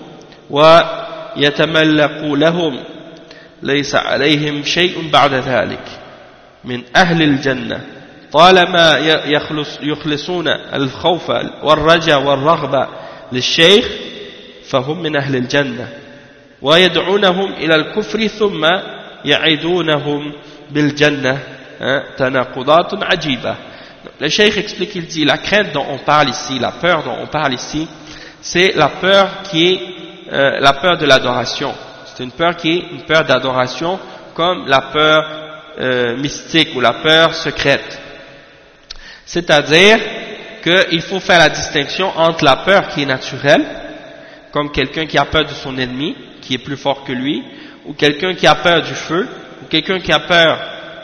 ويتملقوا لهم ليس عليهم شيء بعد ذلك من أهل الجنة طالما يخلصون الخوف والرجاء والرغبة للشيخ فهم من أهل الجنة ويدعونهم إلى الكفر ثم يعيدونهم بالجنة تناقضات عجيبة. Le cheikh explique, il dit, la crainte dont on parle ici, la peur dont on parle ici, c'est la peur qui est la peur de l'adoration. C'est une peur qui est une peur d'adoration, comme la peur mystique ou la peur secrète. C'est-à-dire qu'il faut faire la distinction entre la peur qui est naturelle, comme quelqu'un qui a peur de son ennemi, qui est plus fort que lui, ou quelqu'un qui a peur du feu, ou quelqu'un qui a peur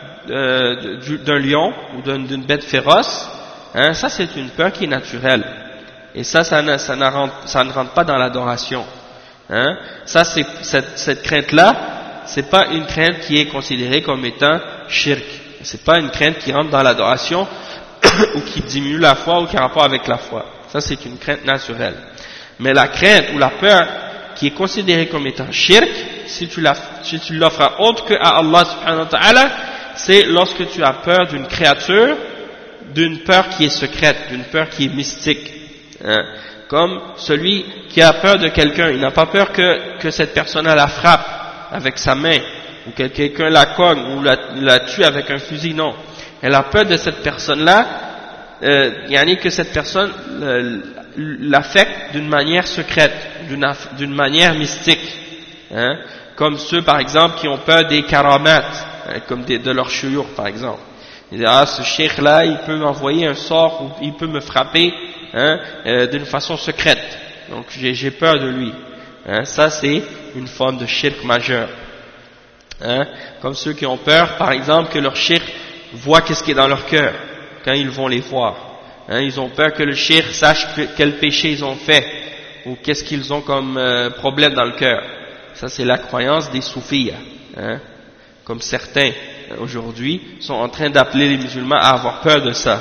d'un lion ou d'une bête féroce. Ça c'est une peur qui est naturelle. Et ça ne rentre pas dans l'adoration. Ça c'est cette crainte-là, c'est pas une crainte qui est considérée comme étant shirk. C'est pas une crainte qui rentre dans l'adoration ou qui diminue la foi ou qui a rapport avec la foi. Ça c'est une crainte naturelle. Mais la crainte ou la peur qui est considérée comme étant shirk, si tu l'offres à autre que à Allah subhanahu wa ta'ala, c'est lorsque tu as peur d'une créature, d'une peur qui est secrète, d'une peur qui est mystique. Comme celui qui a peur de quelqu'un, il n'a pas peur que cette personne-là la frappe avec sa main, ou que quelqu'un la cogne, ou la tue avec un fusil, non. Elle a peur de cette personne-là, que cette personne l'affecte d'une manière secrète, d'une manière mystique. Comme ceux, par exemple, qui ont peur des karamats, comme de leur chouyour, par exemple. Ils disent, ce cheikh-là, il peut m'envoyer un sort, ou il peut me frapper d'une façon secrète. Donc j'ai peur de lui. Ça c'est une forme de shirk majeur. Comme ceux qui ont peur, par exemple, que leur shirk voit qu'est-ce qui est dans leur cœur quand ils vont les voir. Ils ont peur que le shirk sache quel péché ils ont fait ou qu'est-ce qu'ils ont comme problème dans le cœur. Ça c'est la croyance des soufis. Comme certains aujourd'hui sont en train d'appeler les musulmans à avoir peur de ça.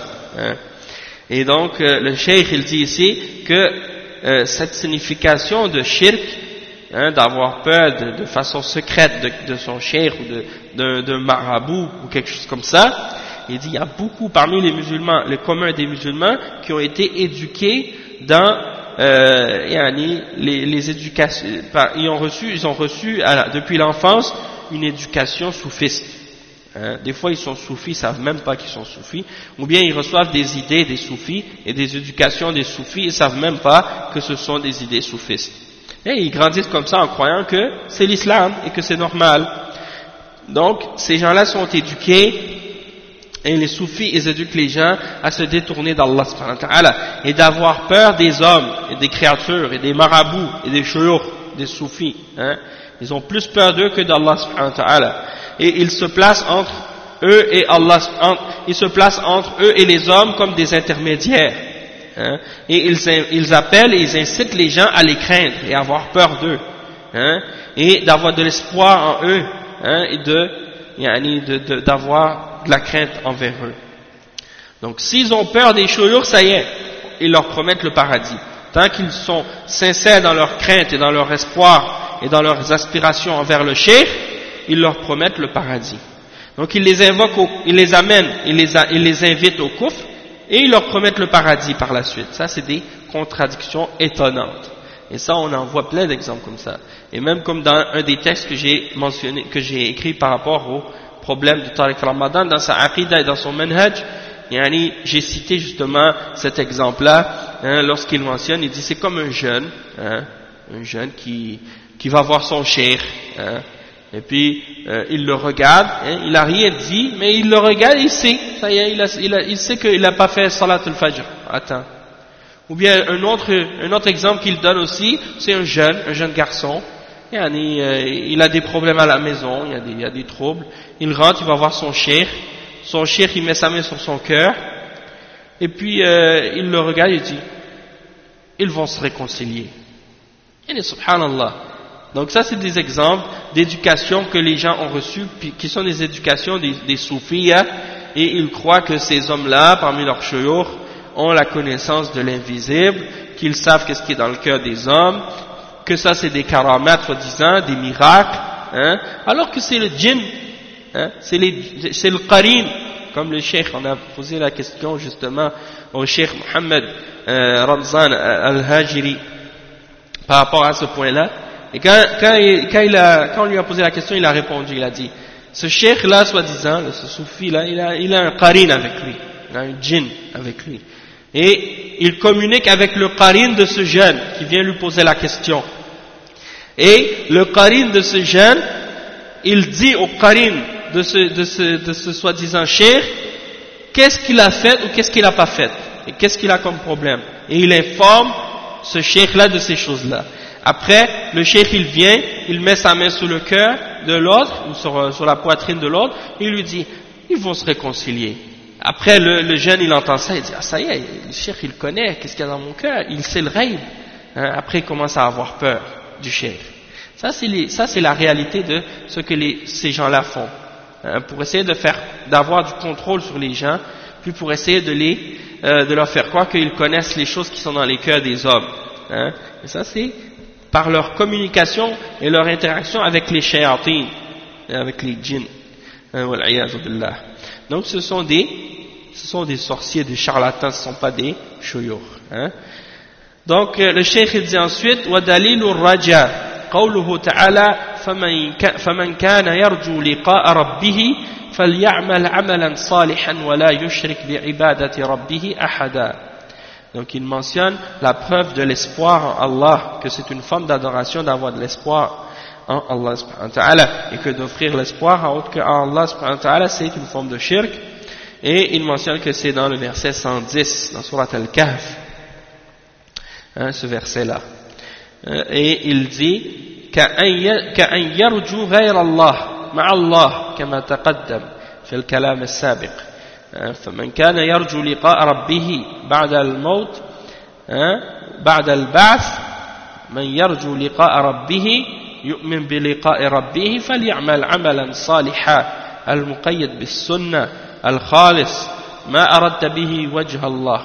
Et donc le cheikh il dit ici que cette signification de shirk, d'avoir peur de façon secrète de son cheikh ou d'un marabout ou quelque chose comme ça, il dit il y a beaucoup parmi les musulmans, le commun des musulmans, qui ont été éduqués dans les éducations, ils ont reçu depuis l'enfance une éducation soufiste. Des fois ils sont soufis, ils savent même pas qu'ils sont soufis, ou bien ils reçoivent des idées des soufis et des éducations des soufis, ils savent même pas que ce sont des idées soufistes. Et ils grandissent comme ça en croyant que c'est l'islam et que c'est normal. Donc ces gens-là sont éduqués, et les soufis, ils éduquent les gens à se détourner d'Allah subhanahu wa ta'ala et d'avoir peur des hommes et des créatures et des marabouts et des shuyukh, des soufis. Ils ont plus peur d'eux que d'Allah subhanahu wa ta'ala. Et ils se placent entre eux et Allah, ils se placent entre eux et les hommes comme des intermédiaires. Et ils appellent et ils incitent les gens à les craindre et à avoir peur d'eux. Et d'avoir de l'espoir en eux. Et d'avoir de la crainte envers eux. Donc s'ils ont peur des shuyukh, ça y est, ils leur promettent le paradis. Tant qu'ils sont sincères dans leur crainte et dans leur espoir et dans leurs aspirations envers le cheikh, ils leur promettent le paradis. Donc ils les invoquent, ils les amènent, ils les invitent au kufr et ils leur promettent le paradis par la suite. Ça c'est des contradictions étonnantes. Et ça on en voit plein d'exemples comme ça. Et même comme dans un des textes que j'ai mentionné, que j'ai écrit par rapport au problème de Tariq Ramadan, dans sa aqidah et dans son manhaj, j'ai cité justement cet exemple-là, lorsqu'il mentionne, il dit c'est comme un jeune qui va voir son cheikh, et puis il le regarde, il n'a rien dit, mais il le regarde, il sait, ça y est, il sait qu'il n'a pas fait Salat al-Fajr, attends. Ou bien un autre exemple qu'il donne aussi, c'est un jeune garçon, il a des problèmes à la maison, il y a des troubles, il rentre, il va voir son cheikh, il met sa main sur son cœur, et puis il le regarde et dit, ils vont se réconcilier. Et subhanallah. Donc ça c'est des exemples d'éducation que les gens ont reçus, qui sont des éducations des soufis, et ils croient que ces hommes-là, parmi leurs shuyukh, ont la connaissance de l'invisible, qu'ils savent qu'est-ce qui est dans le cœur des hommes, que ça c'est des karamat, soi-disant, des miracles, alors que c'est le djinn, c'est le qarin, comme le cheikh, on a posé la question justement au cheikh Mohammed Ramzan al-Hajiri par rapport à ce point-là, et quand on lui a posé la question, il a répondu, il a dit, ce cheikh là, soi-disant, ce soufi là, il a un qarin avec lui, il a un djinn avec lui. Et il communique avec le qarin de ce jeune qui vient lui poser la question. Et le qarin de ce jeune, il dit au qarin de ce soi-disant cheikh, qu'est-ce qu'il a fait ou qu'est-ce qu'il n'a pas fait, et qu'est-ce qu'il a comme problème. Et il informe ce cheikh-là de ces choses-là. Après, le cheikh il vient, il met sa main sur le cœur de l'autre, ou sur la poitrine de l'autre, et il lui dit, ils vont se réconcilier. Après, le jeune, il entend ça, il dit, ah ça y est, le cheikh, il connaît, qu'est-ce qu'il y a dans mon cœur, il sait le rêve. Après, il commence à avoir peur du cheikh. Ça, c'est la réalité de ce que ces gens-là font. Pour essayer d'avoir du contrôle sur les gens, puis pour essayer de leur faire croire qu'ils connaissent les choses qui sont dans les cœurs des hommes. Et ça, c'est par leur communication et leur interaction avec les shayatin, avec les djinns. Donc ce sont des sorciers, des charlatans, ce ne sont pas des shuyukh. Donc le cheikh dit ensuite وَدَلِيلُ الرَّجَى قوله تعالى فمن كان يرجو لقاء ربه فليعمل عملا صالحا ولا يشرك بعبادة ربه أحدا. Donc il mentionne la preuve de l'espoir en Allah, que c'est une forme d'adoration d'avoir de l'espoir en Allah subhanahu wa ta'ala, et que d'offrir l'espoir en autre qu'en Allah subhanahu wa ta'ala c'est une forme de shirk. Et il mentionne que c'est dans le verset 110 dans Surat Al-Kahf, ce verset là, et il dit كأن يرجو غير الله مع الله كما تقدم في الكلام السابق. فمن كان يرجو لقاء ربه بعد الموت بعد البعث من يرجو لقاء ربه يؤمن بلقاء ربه فليعمل عملا صالحا المقيد بالسنة الخالص ما أردت به وجه الله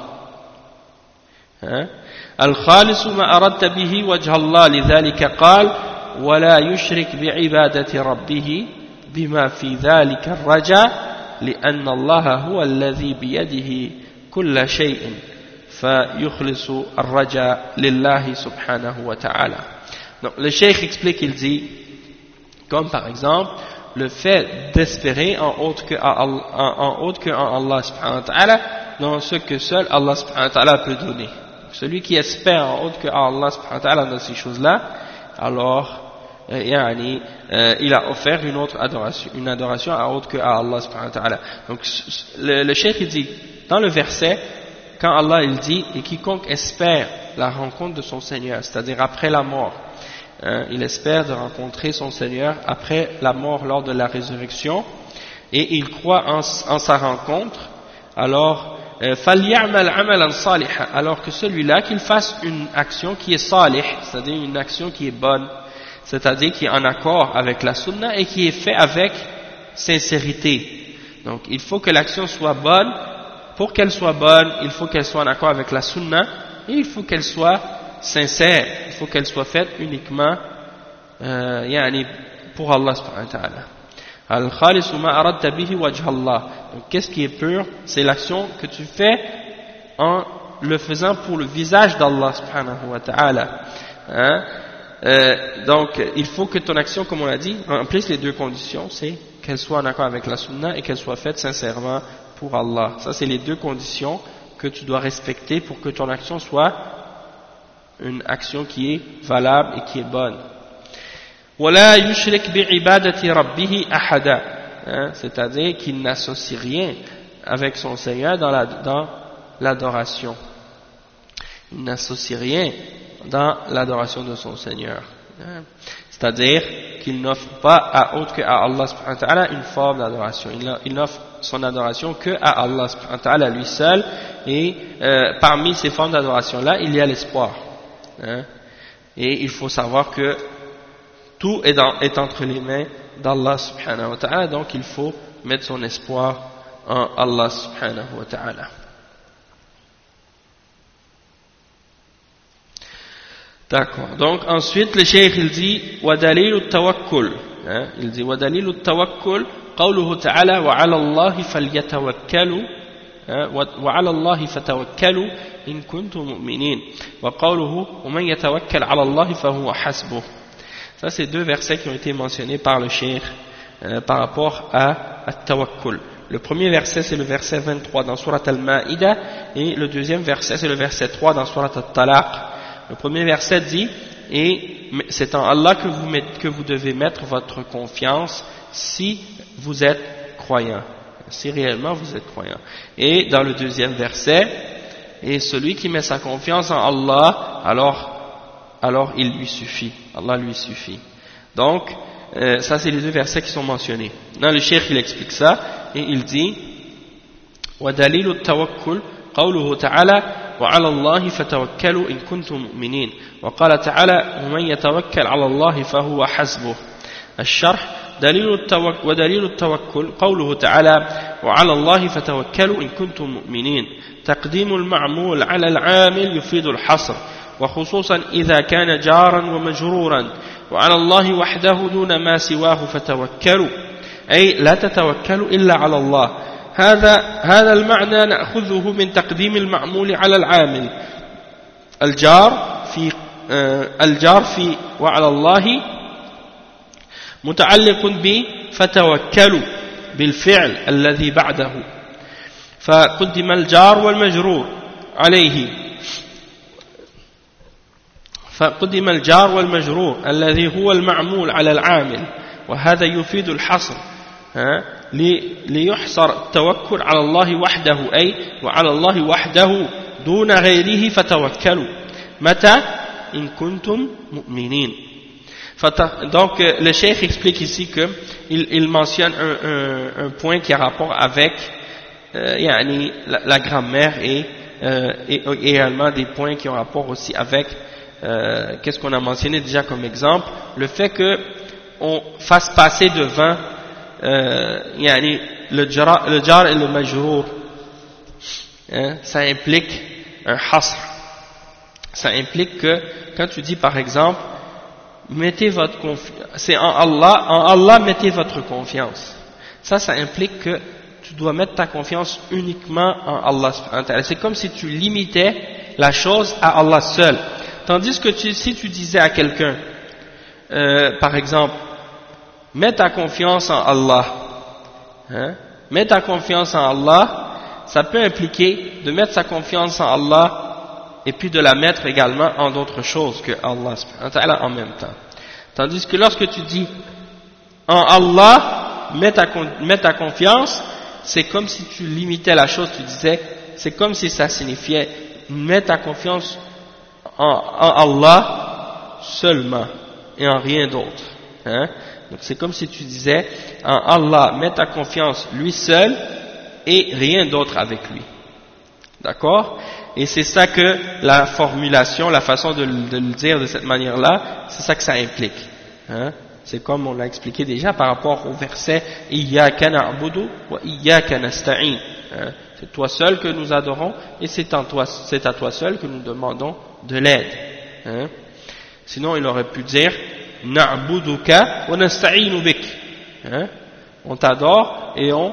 الخالص ما أردت به وجه الله لذلك قال ولا يشرك بعبادة ربه بما في ذلك الرجاء لأن الله هو الذي بيده كل شيء فيخلص الرجاء لله سبحانه وتعالى. Donc le cheikh explique, il dit, comme par exemple le fait d'espérer en autre que en Allah subhanahu wa ta'ala, dans ce que seul Allah subhanahu wa ta'ala peut donner. Celui qui espère en autre que Allah subhanahu wa ta'ala dans ces choses-là, alors il a offert une adoration à autre que à Allah subhanahu wa ta'ala. Donc le cheikh il dit dans le verset, quand Allah il dit et quiconque espère la rencontre de son Seigneur, c'est-à-dire après la mort, il espère de rencontrer son Seigneur après la mort lors de la résurrection et il croit en sa rencontre, alors alors que celui-là qu'il fasse une action qui est salih, c'est-à-dire une action qui est bonne, c'est-à-dire qui est en accord avec la sunna et qui est fait avec sincérité. Donc il faut que l'action soit bonne. Pour qu'elle soit bonne, il faut qu'elle soit en accord avec la sunna et il faut qu'elle soit sincère, il faut qu'elle soit faite uniquement pour Allah subhanahu wa ta'ala. Al-khalisu ma aradta bihi wajh Allah. Donc qu'est-ce qui est pur? C'est l'action que tu fais en le faisant pour le visage d'Allah subhanahu wa ta'ala. Donc il faut que ton action, comme on l'a dit, remplisse les deux conditions, c'est qu'elle soit en accord avec la sunna et qu'elle soit faite sincèrement pour Allah. Ça c'est les deux conditions que tu dois respecter pour que ton action soit une action qui est valable et qui est bonne. وَلَا يُشْرِكْ بِعِبَادَةِ رَبِّهِ أَحَدًا, c'est-à-dire qu'il n'associe rien avec son Seigneur dans l'adoration. Il n'associe rien dans l'adoration de son Seigneur. C'est-à-dire qu'il n'offre pas à autre qu'à Allah subhanahu wa ta'ala une forme d'adoration. Il n'offre son adoration que à Allah subhanahu wa ta'ala lui seul, et parmi ces formes d'adoration-là, il y a l'espoir. Et il faut savoir que tout est entre les mains d'Allah subhanahu wa ta'ala, donc il faut mettre son espoir en Allah subhanahu wa ta'ala. D'accord. Donc ensuite le cheikh il dit وَدَلِيلُ التَّوَكُّلِ, il dit وَدَلِيلُ التَّوَكُّلِ قوله تعالى وعلى الله فليتوكلوا وعلى الله فتوكلوا إن كنتم مؤمنين وقوله ومن يتوكل على الله فهو حسبه. Ça c'est deux versets qui ont été mentionnés par le cheikh par rapport à At-Tawakkul. Le premier verset c'est le verset 23 dans Surat Al-Ma'ida et le deuxième verset c'est le verset 3 dans Surat At-Talaq. Le premier verset dit et c'est en Allah que vous devez mettre votre confiance si vous êtes croyant, si réellement vous êtes croyant. Et dans le deuxième verset, et celui qui met sa confiance en Allah, alors il lui suffit, Allah lui suffit. Donc ça c'est les deux versets qui sont mentionnés. Dans le cheikh il explique ça et il dit وَدَلِيلُ التَّوَكُّلِ قوله تعالى وعلى الله فتوكلوا إن كنتم مؤمنين وقال تعالى ومن يتوكل على الله فهو حسبه. الشرح ودليل التوكل قوله تعالى وعلى الله فتوكلوا إن كنتم مؤمنين. تقديم المعمول على العامل يفيد الحصر وخصوصا إذا كان جارا ومجرورا وعلى الله وحده دون ما سواه فتوكلوا أي لا تتوكلوا إلا على الله. هذا المعنى نأخذه من تقديم المعمول على العامل. الجار في وعلى الله متعلق فتوكلوا بالفعل الذي بعده فقدم الجار والمجرور عليه فقدم الجار والمجرور الذي هو المعمول على العامل وهذا يفيد الحصر ليحصر التوكل على الله وحده أي وعلى الله وحده دون غيره فتوكلوا متى إن كنتم مؤمنين. Donc le cheikh explique ici que il mentionne un point qui a rapport avec la grammaire et également des points qui ont rapport aussi avec qu'est-ce qu'on a mentionné déjà comme exemple, le fait que on fasse passer devant le jar et le majrour, ça implique un hasr, ça implique que quand tu dis par exemple mettez votre confiance, c'est en Allah mettez votre confiance, ça implique que tu dois mettre ta confiance uniquement en Allah subhanahu wa ta'ala. C'est comme si tu limitais la chose à Allah seul. Tandis que si tu disais à quelqu'un, par exemple, mets ta confiance en Allah, hein, mets ta confiance en Allah, ça peut impliquer de mettre sa confiance en Allah et puis de la mettre également en d'autres choses que Allah subhanahu wa ta'ala en même temps. Tandis que lorsque tu dis en Allah, mets ta confiance, c'est comme si tu limitais la chose, tu disais, c'est comme si ça signifiait mets ta confiance en Allah seulement et en rien d'autre. Hein? Donc c'est comme si tu disais en Allah, mets ta confiance lui seul et rien d'autre avec lui. D'accord? Et c'est ça que la formulation, la façon de le dire de cette manière-là, c'est ça que ça implique. Hein? C'est comme on l'a expliqué déjà par rapport au verset « Iyyaka na'budu wa iyyaka nasta'in ». C'est toi seul que nous adorons et c'est à toi seul que nous demandons de l'aide. Hein? Sinon il aurait pu dire « Na'buduka wa nasta'inu bik ». On t'adore et on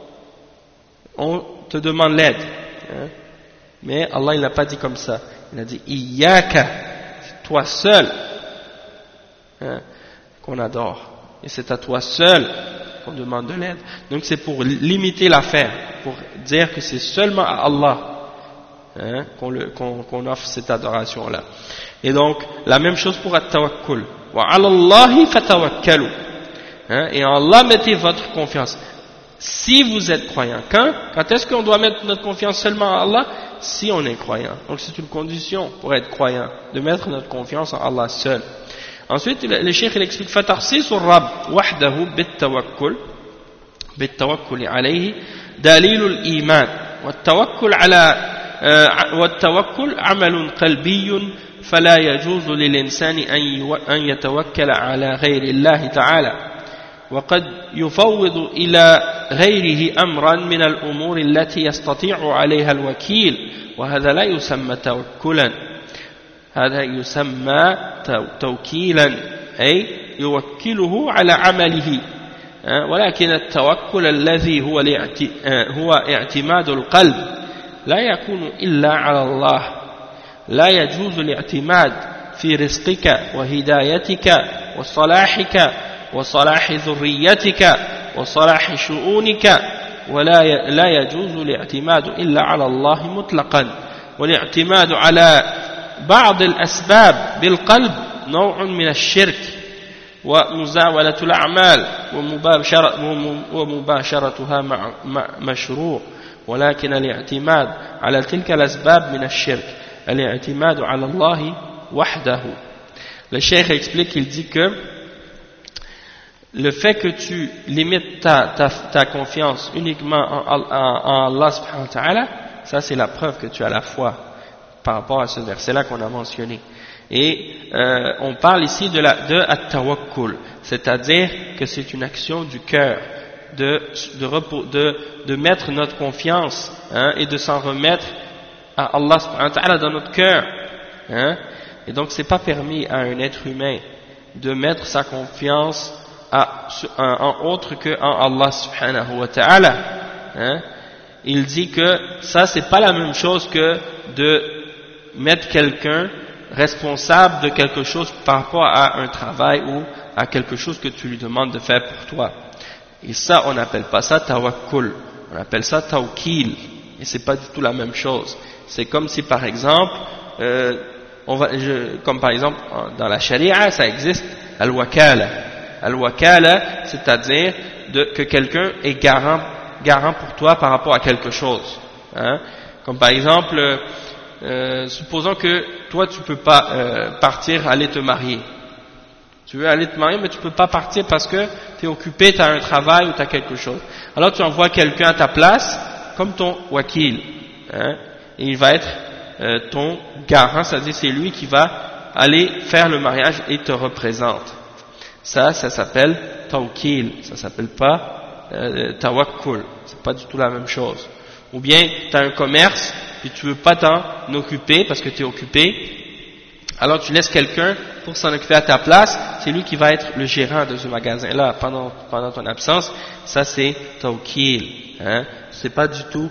te demande l'aide. Hein? Mais Allah il n'a pas dit comme ça. Il a dit « Iyyaka », c'est toi seul qu'on adore. Et c'est à toi seul qu'on demande de l'aide. Donc c'est pour limiter l'affaire, pour dire que c'est seulement à Allah qu'on offre cette adoration-là. Et donc, la même chose pour at-tawakkul. Wa 'ala Allahi fatawakkalu. Et en Allah, mettez votre confiance. Si vous êtes croyant, quand est-ce qu'on doit mettre notre confiance seulement en Allah? Si on est croyant. Donc c'est une condition pour être croyant, de mettre notre confiance en Allah seul. Ensuite, le cheikh il explique فَتَخْصِيصُ الرَّبِّ وَحْدَهُ بِالتَّوَكُّلِ عَلَيْهِ دَلِيلُ الْإِيمَانِ والتوكل عمل قلبي فلا يجوز للإنسان أن يتوكل على غير الله تعالى وقد يفوض إلى غيره أمرا من الأمور التي يستطيع عليها الوكيل وهذا لا يسمى توكلا هذا يسمى توكيلا أي يوكله على عمله ولكن التوكل الذي هو اعتماد القلب لا يكون إلا على الله لا يجوز الاعتماد في رزقك وهدايتك وصلاحك وصلاح ذريتك وصلاح شؤونك ولا يجوز الاعتماد إلا على الله مطلقا والاعتماد على بعض الأسباب بالقلب نوع من الشرك ومزاولة الأعمال ومباشرتها مشروع ولكن الاعتماد على تلك الأسباب من الشرك الاعتماد على الله وحده. Le cheikh explique, il dit que le fait que tu limites ta confiance uniquement en Allah subhanahu wa ta'ala, ça c'est la preuve que tu as la foi par rapport à ce verset-là qu'on a mentionné. Et on parle ici de at-tawakkul, c'est-à-dire que c'est une action du cœur, de mettre notre confiance et de s'en remettre à Allah subhanahu wa ta'ala dans notre cœur. Et donc c'est pas permis à un être humain de mettre sa confiance en autre que en Allah subhanahu wa ta'ala. Il dit que ça c'est pas la même chose que de mettre quelqu'un responsable de quelque chose par rapport à un travail ou à quelque chose que tu lui demandes de faire pour toi. Et ça on n'appelle pas ça tawakkul, on appelle ça tawkil, et c'est pas du tout la même chose. C'est comme si par exemple comme par exemple dans la charia ça existe al-wakala. Al-wakala, c'est-à-dire que quelqu'un est garant pour toi par rapport à quelque chose. Comme par exemple, supposons que toi tu peux pas partir, aller te marier. Tu veux aller te marier, mais tu peux pas partir parce que tu es occupé, tu as un travail ou tu as quelque chose. Alors tu envoies quelqu'un à ta place, comme ton wakil. Et il va être ton garant, c'est-à-dire c'est lui qui va aller faire le mariage et te représente. Ça s'appelle tawkil, ça s'appelle pas tawakkul, c'est pas du tout la même chose. Ou bien tu as un commerce et tu veux pas t'en occuper parce que tu es occupé, alors tu laisses quelqu'un pour s'en occuper à ta place, c'est lui qui va être le gérant de ce magasin-là pendant ton absence. Ça c'est tawkil, hein. C'est pas du tout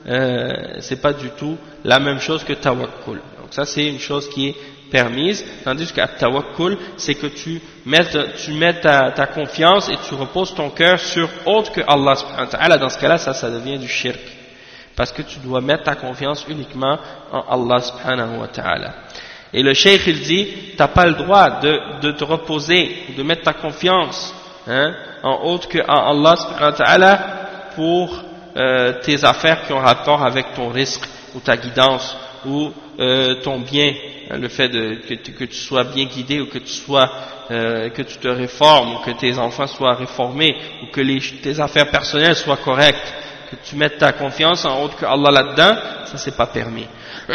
la même chose que tawakkul. Donc ça c'est une chose qui est permise, tandis qu'à tawakkul, c'est que tu mets ta confiance et tu reposes ton cœur sur autre que Allah subhanahu wa ta'ala. Dans ce cas-là, ça devient du shirk. Parce que tu dois mettre ta confiance uniquement en Allah subhanahu wa ta'ala. Et le cheikh il dit, t'as pas le droit de te reposer, de mettre ta confiance, hein, en autre que en Allah subhanahu wa ta'ala pour tes affaires qui ont rapport avec ton risque ou ta guidance ou ton bien, hein, le fait que tu sois bien guidé ou que tu te réformes ou que tes enfants soient réformés ou que tes affaires personnelles soient correctes, que tu mettes ta confiance en autre que Allah là-dedans, ça c'est pas permis.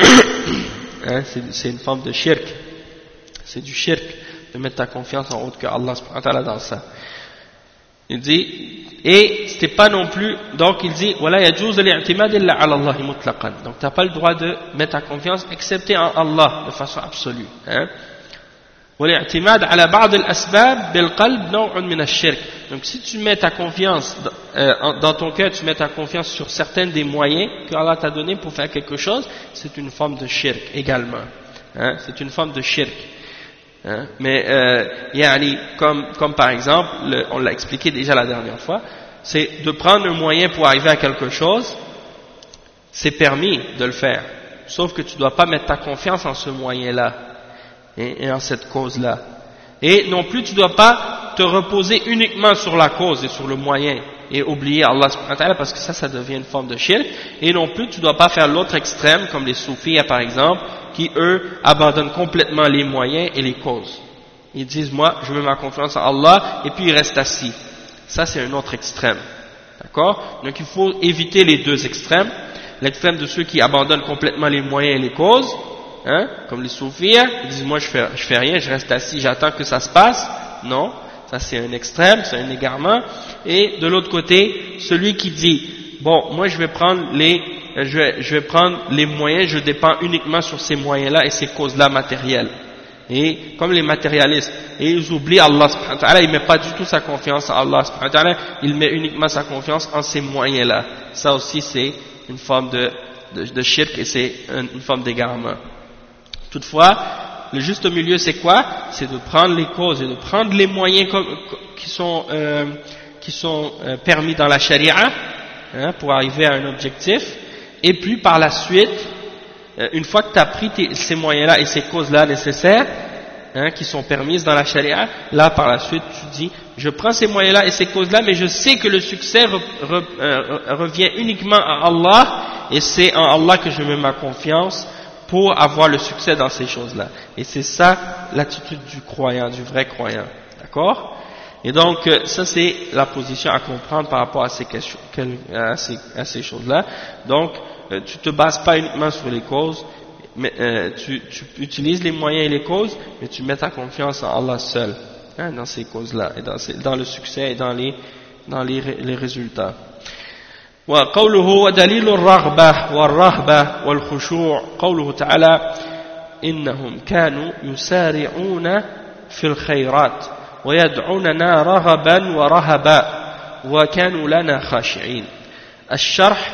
Hein, c'est une forme de shirk, c'est du shirk de mettre ta confiance en autre que Allah subhanahu wa ta'ala dans ça. Il dit, et c'était pas non plus, donc il dit, wala yajuz al-i'timad illa 'ala Allah mutlaqan. Donc t'as pas le droit de mettre ta confiance excepté en Allah de façon absolue. Hein. والاعتماد على بعض الأسباب بالقلب نوع من الشرك. Donc si tu mets ta confiance dans ton cœur, tu mets ta confiance sur certains des moyens que Allah t'a donné pour faire quelque chose, c'est une forme de shirk également. Hein, c'est une forme de shirk. Hein, mais yani, comme par exemple, on l'a expliqué déjà la dernière fois, c'est de prendre un moyen pour arriver à quelque chose, c'est permis de le faire, sauf que tu ne dois pas mettre ta confiance en ce moyen-là et en cette cause-là. Et non plus tu ne dois pas te reposer uniquement sur la cause et sur le moyen et oublier Allah subhanahu wa ta'ala, parce que ça devient une forme de shirk. Et non plus tu ne dois pas faire l'autre extrême comme les soufis par exemple, qui eux abandonnent complètement les moyens et les causes. Ils disent moi je mets ma confiance en Allah et puis ils restent assis. Ça c'est un autre extrême. D'accord? Donc il faut éviter les deux extrêmes. L'extrême de ceux qui abandonnent complètement les moyens et les causes, hein, comme les soufis, ils disent moi je fais rien, je reste assis, j'attends que ça se passe. Non, ça c'est un extrême, c'est un égarement. Et de l'autre côté, celui qui dit bon, moi je vais prendre les moyens, je dépends uniquement sur ces moyens-là et ces causes-là matérielles. Et comme les matérialistes, et ils oublient Allah subhanahu wa ta'ala, il met pas du tout sa confiance en Allah subhanahu wa ta'ala, il met uniquement sa confiance en ces moyens-là. Ça aussi c'est une forme de shirk et c'est une forme d'égarement. Toutefois, le juste milieu c'est quoi? C'est de prendre les causes et de prendre les moyens qui sont permis dans la charia, hein, pour arriver à un objectif, et puis par la suite, une fois que tu as pris ces moyens-là et ces causes-là nécessaires, hein, qui sont permises dans la charia, là par la suite tu dis je prends ces moyens-là et ces causes-là, mais je sais que le succès revient uniquement à Allah et c'est en Allah que je mets ma confiance pour avoir le succès dans ces choses-là. Et c'est ça l'attitude du croyant, du vrai croyant. D'accord? Et donc ça c'est la position à comprendre par rapport à ces questions, à ces choses-là. Donc tu te bases pas uniquement sur les causes, mais tu utilises les moyens et les causes, mais tu mets ta confiance en Allah seul, hein, dans ces causes-là et dans le succès et dans les résultats. وقوله ودليل الرغبة والرهبة والخشوع قوله تعالى إنهم كانوا يسارعون في الخيرات ويدعوننا رغبا ورهبا وكانوا لنا خاشعين. الشرح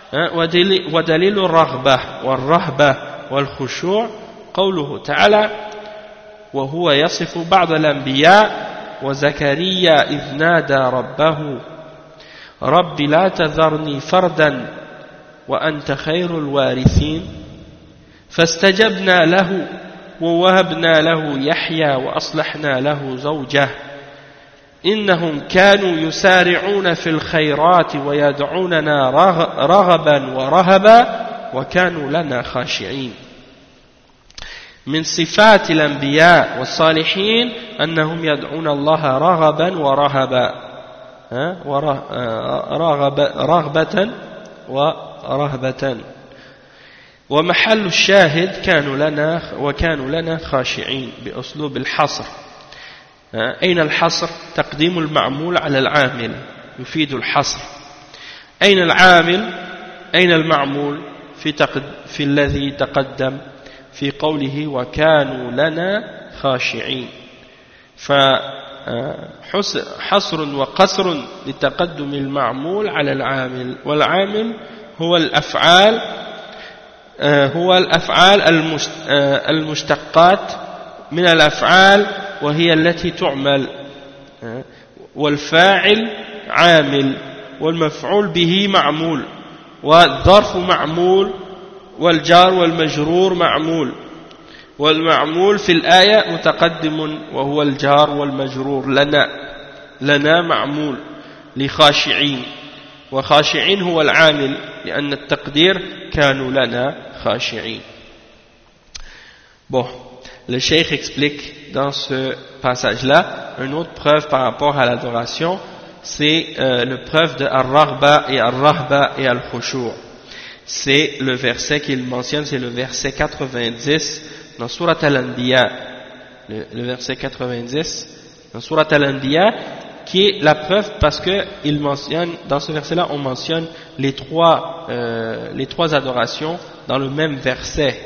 ودليل الرغبة والرهبة والخشوع قوله تعالى وهو يصف بعض الأنبياء وزكريا إذ نادى ربه رب لا تذرني فردا وأنت خير الوارثين فاستجبنا له ووهبنا له يحيى وأصلحنا له زوجه إنهم كانوا يسارعون في الخيرات ويدعوننا رغبا ورهبا وكانوا لنا خاشعين. من صفات الأنبياء والصالحين أنهم يدعون الله رغبا ورهبا رغبة ورهبة. ومحل الشاهد كانوا لنا خاشعين بأسلوب الحصر. أين الحصر؟ تقديم المعمول على العامل يفيد الحصر. أين العامل؟ أين المعمول؟ في الذي تقدم في قوله وكانوا لنا خاشعين. فحصر وقصر لتقدم المعمول على العامل، والعامل هو الأفعال المشتقات من الأفعال وهي التي تعمل، والفاعل عامل، والمفعول به معمول، والظرف معمول، والجار والمجرور معمول، والمعمول في الآية متقدم وهو الجار والمجرور لنا معمول لخاشعين، وخاشعين هو العامل لأن التقدير كانوا لنا خاشعين. Bon, le cheikh explique dans ce passage-là une autre preuve par rapport à l'adoration, c'est le preuve de Ar-Raghba et Ar-Rahba et Al-Khushu'. C'est le verset qu'il mentionne, c'est le verset 90 dans Surat Al-Anbiya, le verset 90 dans Surat Al-Anbiya, qui est la preuve parce que il mentionne, dans ce verset-là, on mentionne les trois adorations dans le même verset,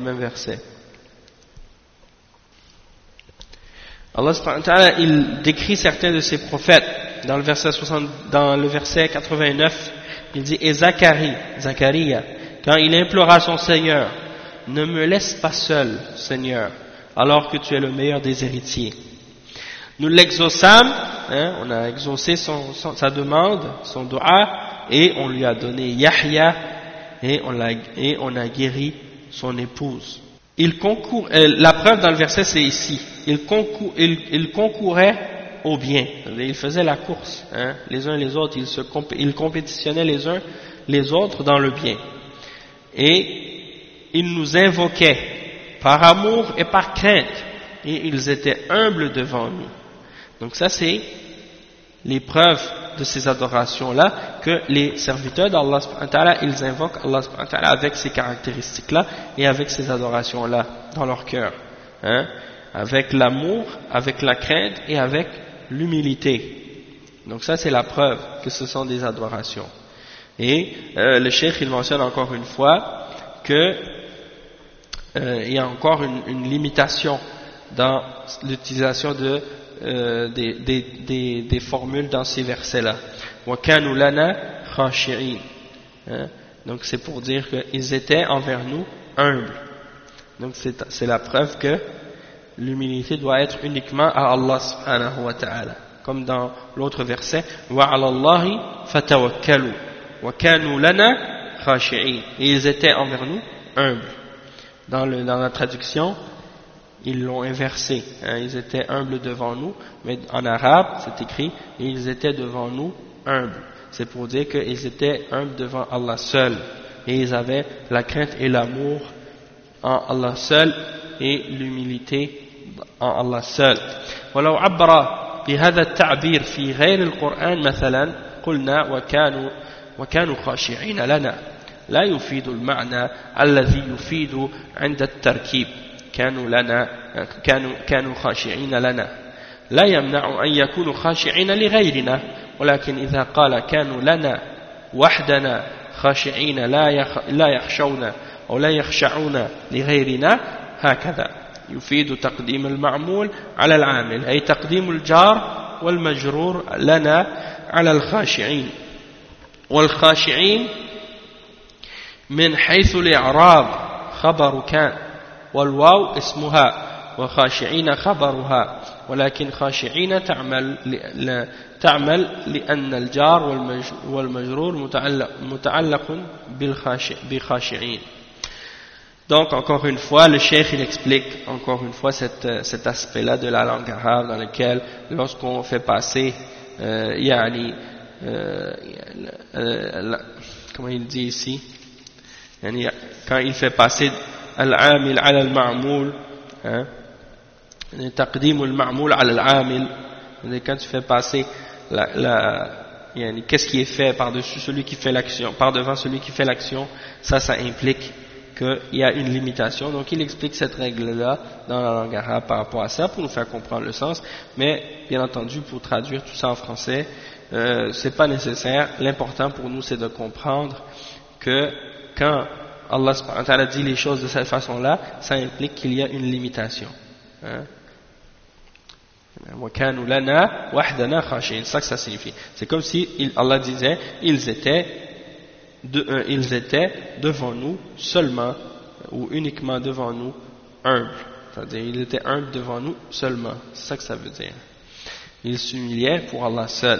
Allah subhanahu wa ta'ala, il décrit certains de ses prophètes dans le verset 89, il dit: et Zacharia, quand il implora son Seigneur, ne me laisse pas seul, Seigneur, alors que tu es le meilleur des héritiers. Nous l'exaucâmes, on a exaucé sa demande, son dua, et on lui a donné Yahya, et on a guéri son épouse. La preuve dans le verset, c'est ici. Il concourait au bien. Il faisait la course, les uns les autres. Ils compétitionnaient les uns les autres dans le bien. Et ils nous invoquaient par amour et par crainte. Et ils étaient humbles devant nous. Donc ça, c'est les preuves de ces adorations-là, que les serviteurs d'Allah subhanahu wa ta'ala, ils invoquent Allah subhanahu wa ta'ala avec ces caractéristiques-là et avec ces adorations-là dans leur cœur, avec l'amour, avec la crainte et avec l'humilité. Donc ça, c'est la preuve que ce sont des adorations. Et le cheikh, il mentionne encore une fois que il y a encore une limitation dans l'utilisation des formules dans ces versets-là. وَكَانُوا لَنَا خَاشِعِينَ. Donc c'est pour dire qu'ils étaient envers nous humbles. Donc c'est la preuve que l'humilité doit être uniquement à Allah subhanahu wa ta'ala. Comme dans l'autre verset, وَعَلَى اللَّهِ فَتَوَكَّلُوا وَكَانُوا لَنَا خَاشِعِينَ. Et ils étaient envers nous humbles. Dans la traduction, ils l'ont inversé, ils étaient humbles devant nous, mais en arabe c'est écrit et ils étaient devant nous humbles. C'est pour dire qu'ils étaient humbles devant Allah seul, et ils avaient la crainte et l'amour en Allah seul et l'humilité en Allah seul. ولو عبر بهذا التعبير في غير القرآن مثلا قلنا وكانوا خاشعين لنا لا يفيد المعنى الذي يفيد عند التركيب. كانوا خاشعين لنا لا يمنع أن يكونوا خاشعين لغيرنا، ولكن إذا قال كانوا لنا وحدنا خاشعين لا يخشون أو لا يخشعون لغيرنا، هكذا يفيد تقديم المعمول على العامل، أي تقديم الجار والمجرور لنا على الخاشعين. والخاشعين من حيث الإعراب خبر كان، والواو اسمها، وخاشعين خبرها، ولكن خاشعين تعمل لأن الجار والمجرور متعلق بخاشعين. Donc encore une fois, le cheikh il explique encore une fois cet aspect-là de la langue arabe dans lequel lorsqu'on fait passer comment il dit ici, quand il fait passer al-amil ala al-ma'moul, taqdim al-ma'moul ala al-amil, quand tu fais passer qu'est-ce qui est fait par-dessus celui qui fait l'action, par-devant celui qui fait l'action, ça implique qu'il y a une limitation. Donc il explique cette règle-là dans la langue arabe par rapport à ça pour nous faire comprendre le sens, mais bien entendu pour traduire tout ça en français, c'est pas nécessaire. L'important pour nous c'est de comprendre que quand Allah subhanahu wa ta'ala dit les choses de cette façon-là, ça implique qu'il y a une limitation. وَكَانُوا لَنَا وَحْدَنَا خَاشِعِينَ. C'est ça que ça signifie. C'est comme si Allah disait, ils étaient devant nous seulement, ou uniquement devant nous, humbles. C'est-à-dire, ils étaient humbles devant nous seulement. C'est ça que ça veut dire. Ils s'humiliaient pour Allah seul.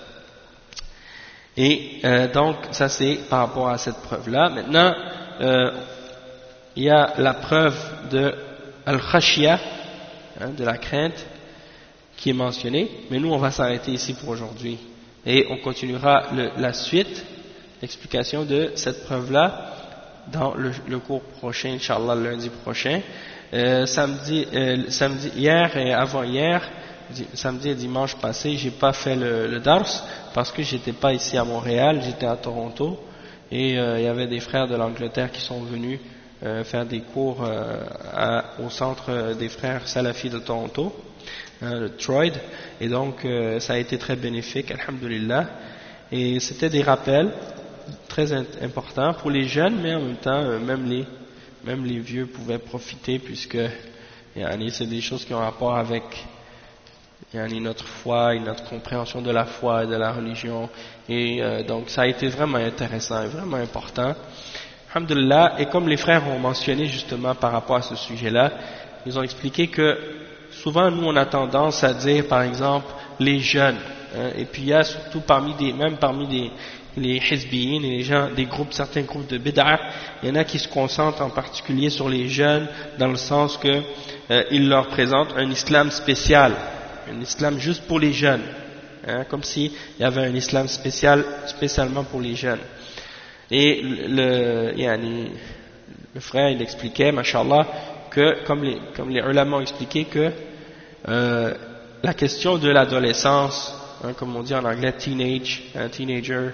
Et donc, ça c'est par rapport à cette preuve-là. Maintenant, il y a la preuve de Al-Khashiyah, de la crainte, qui est mentionnée. Mais nous, on va s'arrêter ici pour aujourd'hui. Et on continuera la suite, l'explication de cette preuve-là, dans le cours prochain, Inch'Allah, lundi prochain. Samedi, hier et avant-hier, samedi et dimanche passé, j'ai pas fait le dars parce que j'étais pas ici à Montréal, j'étais à Toronto et il y avait des frères de l'Angleterre qui sont venus faire des cours au centre des frères salafis de Toronto, le Troyd, et donc ça a été très bénéfique, alhamdulillah, et c'était des rappels très importants pour les jeunes, mais en même temps même les vieux pouvaient profiter puisque c'est des choses qui ont rapport avec notre foi et notre compréhension de la foi et de la religion, et donc ça a été vraiment intéressant et vraiment important, alhamdulillah. Et comme les frères ont mentionné justement par rapport à ce sujet-là, ils ont expliqué que souvent nous on a tendance à dire par exemple les jeunes, et puis il y a surtout parmi les hizbiyin et les gens, certains groupes de bid'ah, il y en a qui se concentrent en particulier sur les jeunes dans le sens que ils leur présentent un islam spécial, un islam juste pour les jeunes, comme s'il y avait un islam spécialement pour les jeunes. Et le frère il expliquait, mashallah, que comme les ulama ont expliqué que la question de l'adolescence, comme on dit en anglais teenager,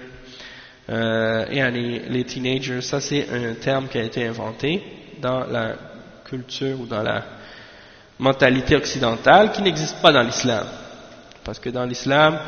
les teenagers, ça c'est un terme qui a été inventé dans la culture ou dans la mentalité occidentale qui n'existe pas dans l'islam, parce que dans l'islam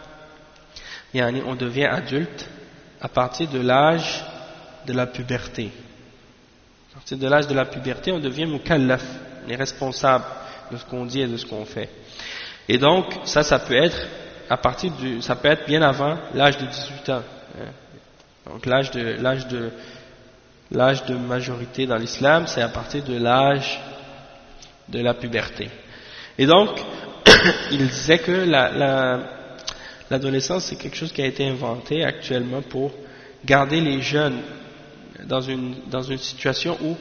on devient adulte à partir de l'âge de la puberté. À partir de l'âge de la puberté, on devient mukallaf, on est responsable de ce qu'on dit et de ce qu'on fait. Et donc ça peut être ça peut être bien avant l'âge de 18 ans. Donc l'âge de majorité dans l'islam, c'est à partir de l'âge de la puberté. Et donc il disait que l'adolescence c'est quelque chose qui a été inventé actuellement pour garder les jeunes dans une situation où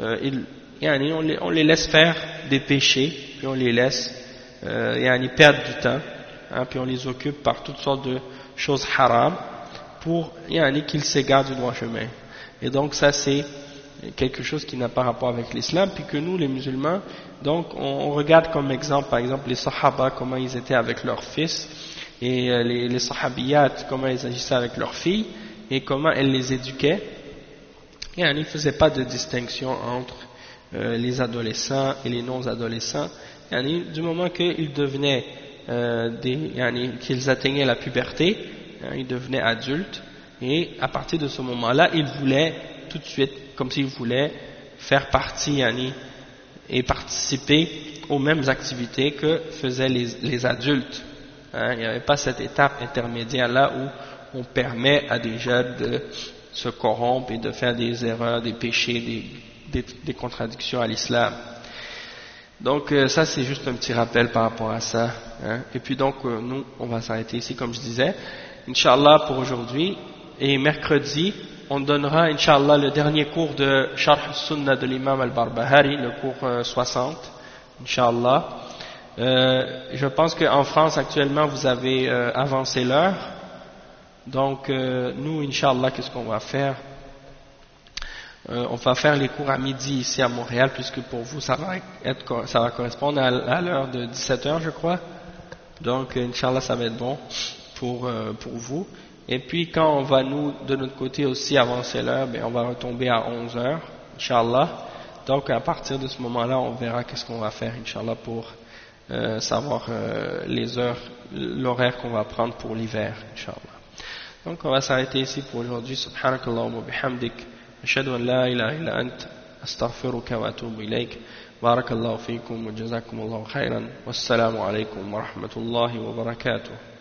on les laisse faire des péchés, puis on les laisse perdre du temps, puis on les occupe par toutes sortes de choses haram pour qu'ils s'égarent du droit chemin. Et donc ça c'est quelque chose qui n'a pas rapport avec l'islam, puis que nous les musulmans, donc on regarde comme exemple, par exemple les sahaba, comment ils étaient avec leurs fils, et les sahabiyat, comment ils agissaient avec leurs filles, et comment elles les éduquaient. Et ils ne faisaient pas de distinction entre les adolescents et les non-adolescents. Du moment qu'ils devenaient qu'ils atteignaient la puberté, ils devenaient adultes, et à partir de ce moment-là, ils voulaient tout de suite, comme s'ils voulaient faire partie et participer aux mêmes activités que faisaient les adultes. Il n'y avait pas cette étape intermédiaire là où on permet à des jeunes de se corrompre et de faire des erreurs, des péchés, des contradictions à l'islam. Donc ça c'est juste un petit rappel par rapport à ça. Et puis donc nous on va s'arrêter ici comme je disais. Inch'Allah pour aujourd'hui, et mercredi on donnera Inch'Allah le dernier cours de Sharh al-Sunnah de l'imam al-Barbahari, le cours 60, Inch'Allah. Je pense qu'en France actuellement vous avez avancé l'heure, donc nous Inch'Allah qu'est-ce qu'on va faire? On va faire les cours à midi ici à Montréal, puisque pour vous ça va correspondre à l'heure de 17h je crois, donc Inch'Allah ça va être bon pour vous. Et puis quand on va nous de notre côté aussi avancer l'heure, on va retomber à 11h Inch'Allah. Donc à partir de ce moment-là on verra qu'est-ce qu'on va faire Inch'Allah pour savoir les heures, l'horaire qu'on va prendre pour l'hiver Inch'Allah. Donc on va s'arrêter ici pour aujourd'hui. Subhanakallahumma bihamdik, ashhadu an la ilaha illa ant, astaghfiruka wa atubu ilayk. بارك الله فيكم وجزاكم الله خيرا والسلام عليكم ورحمة الله وبركاته.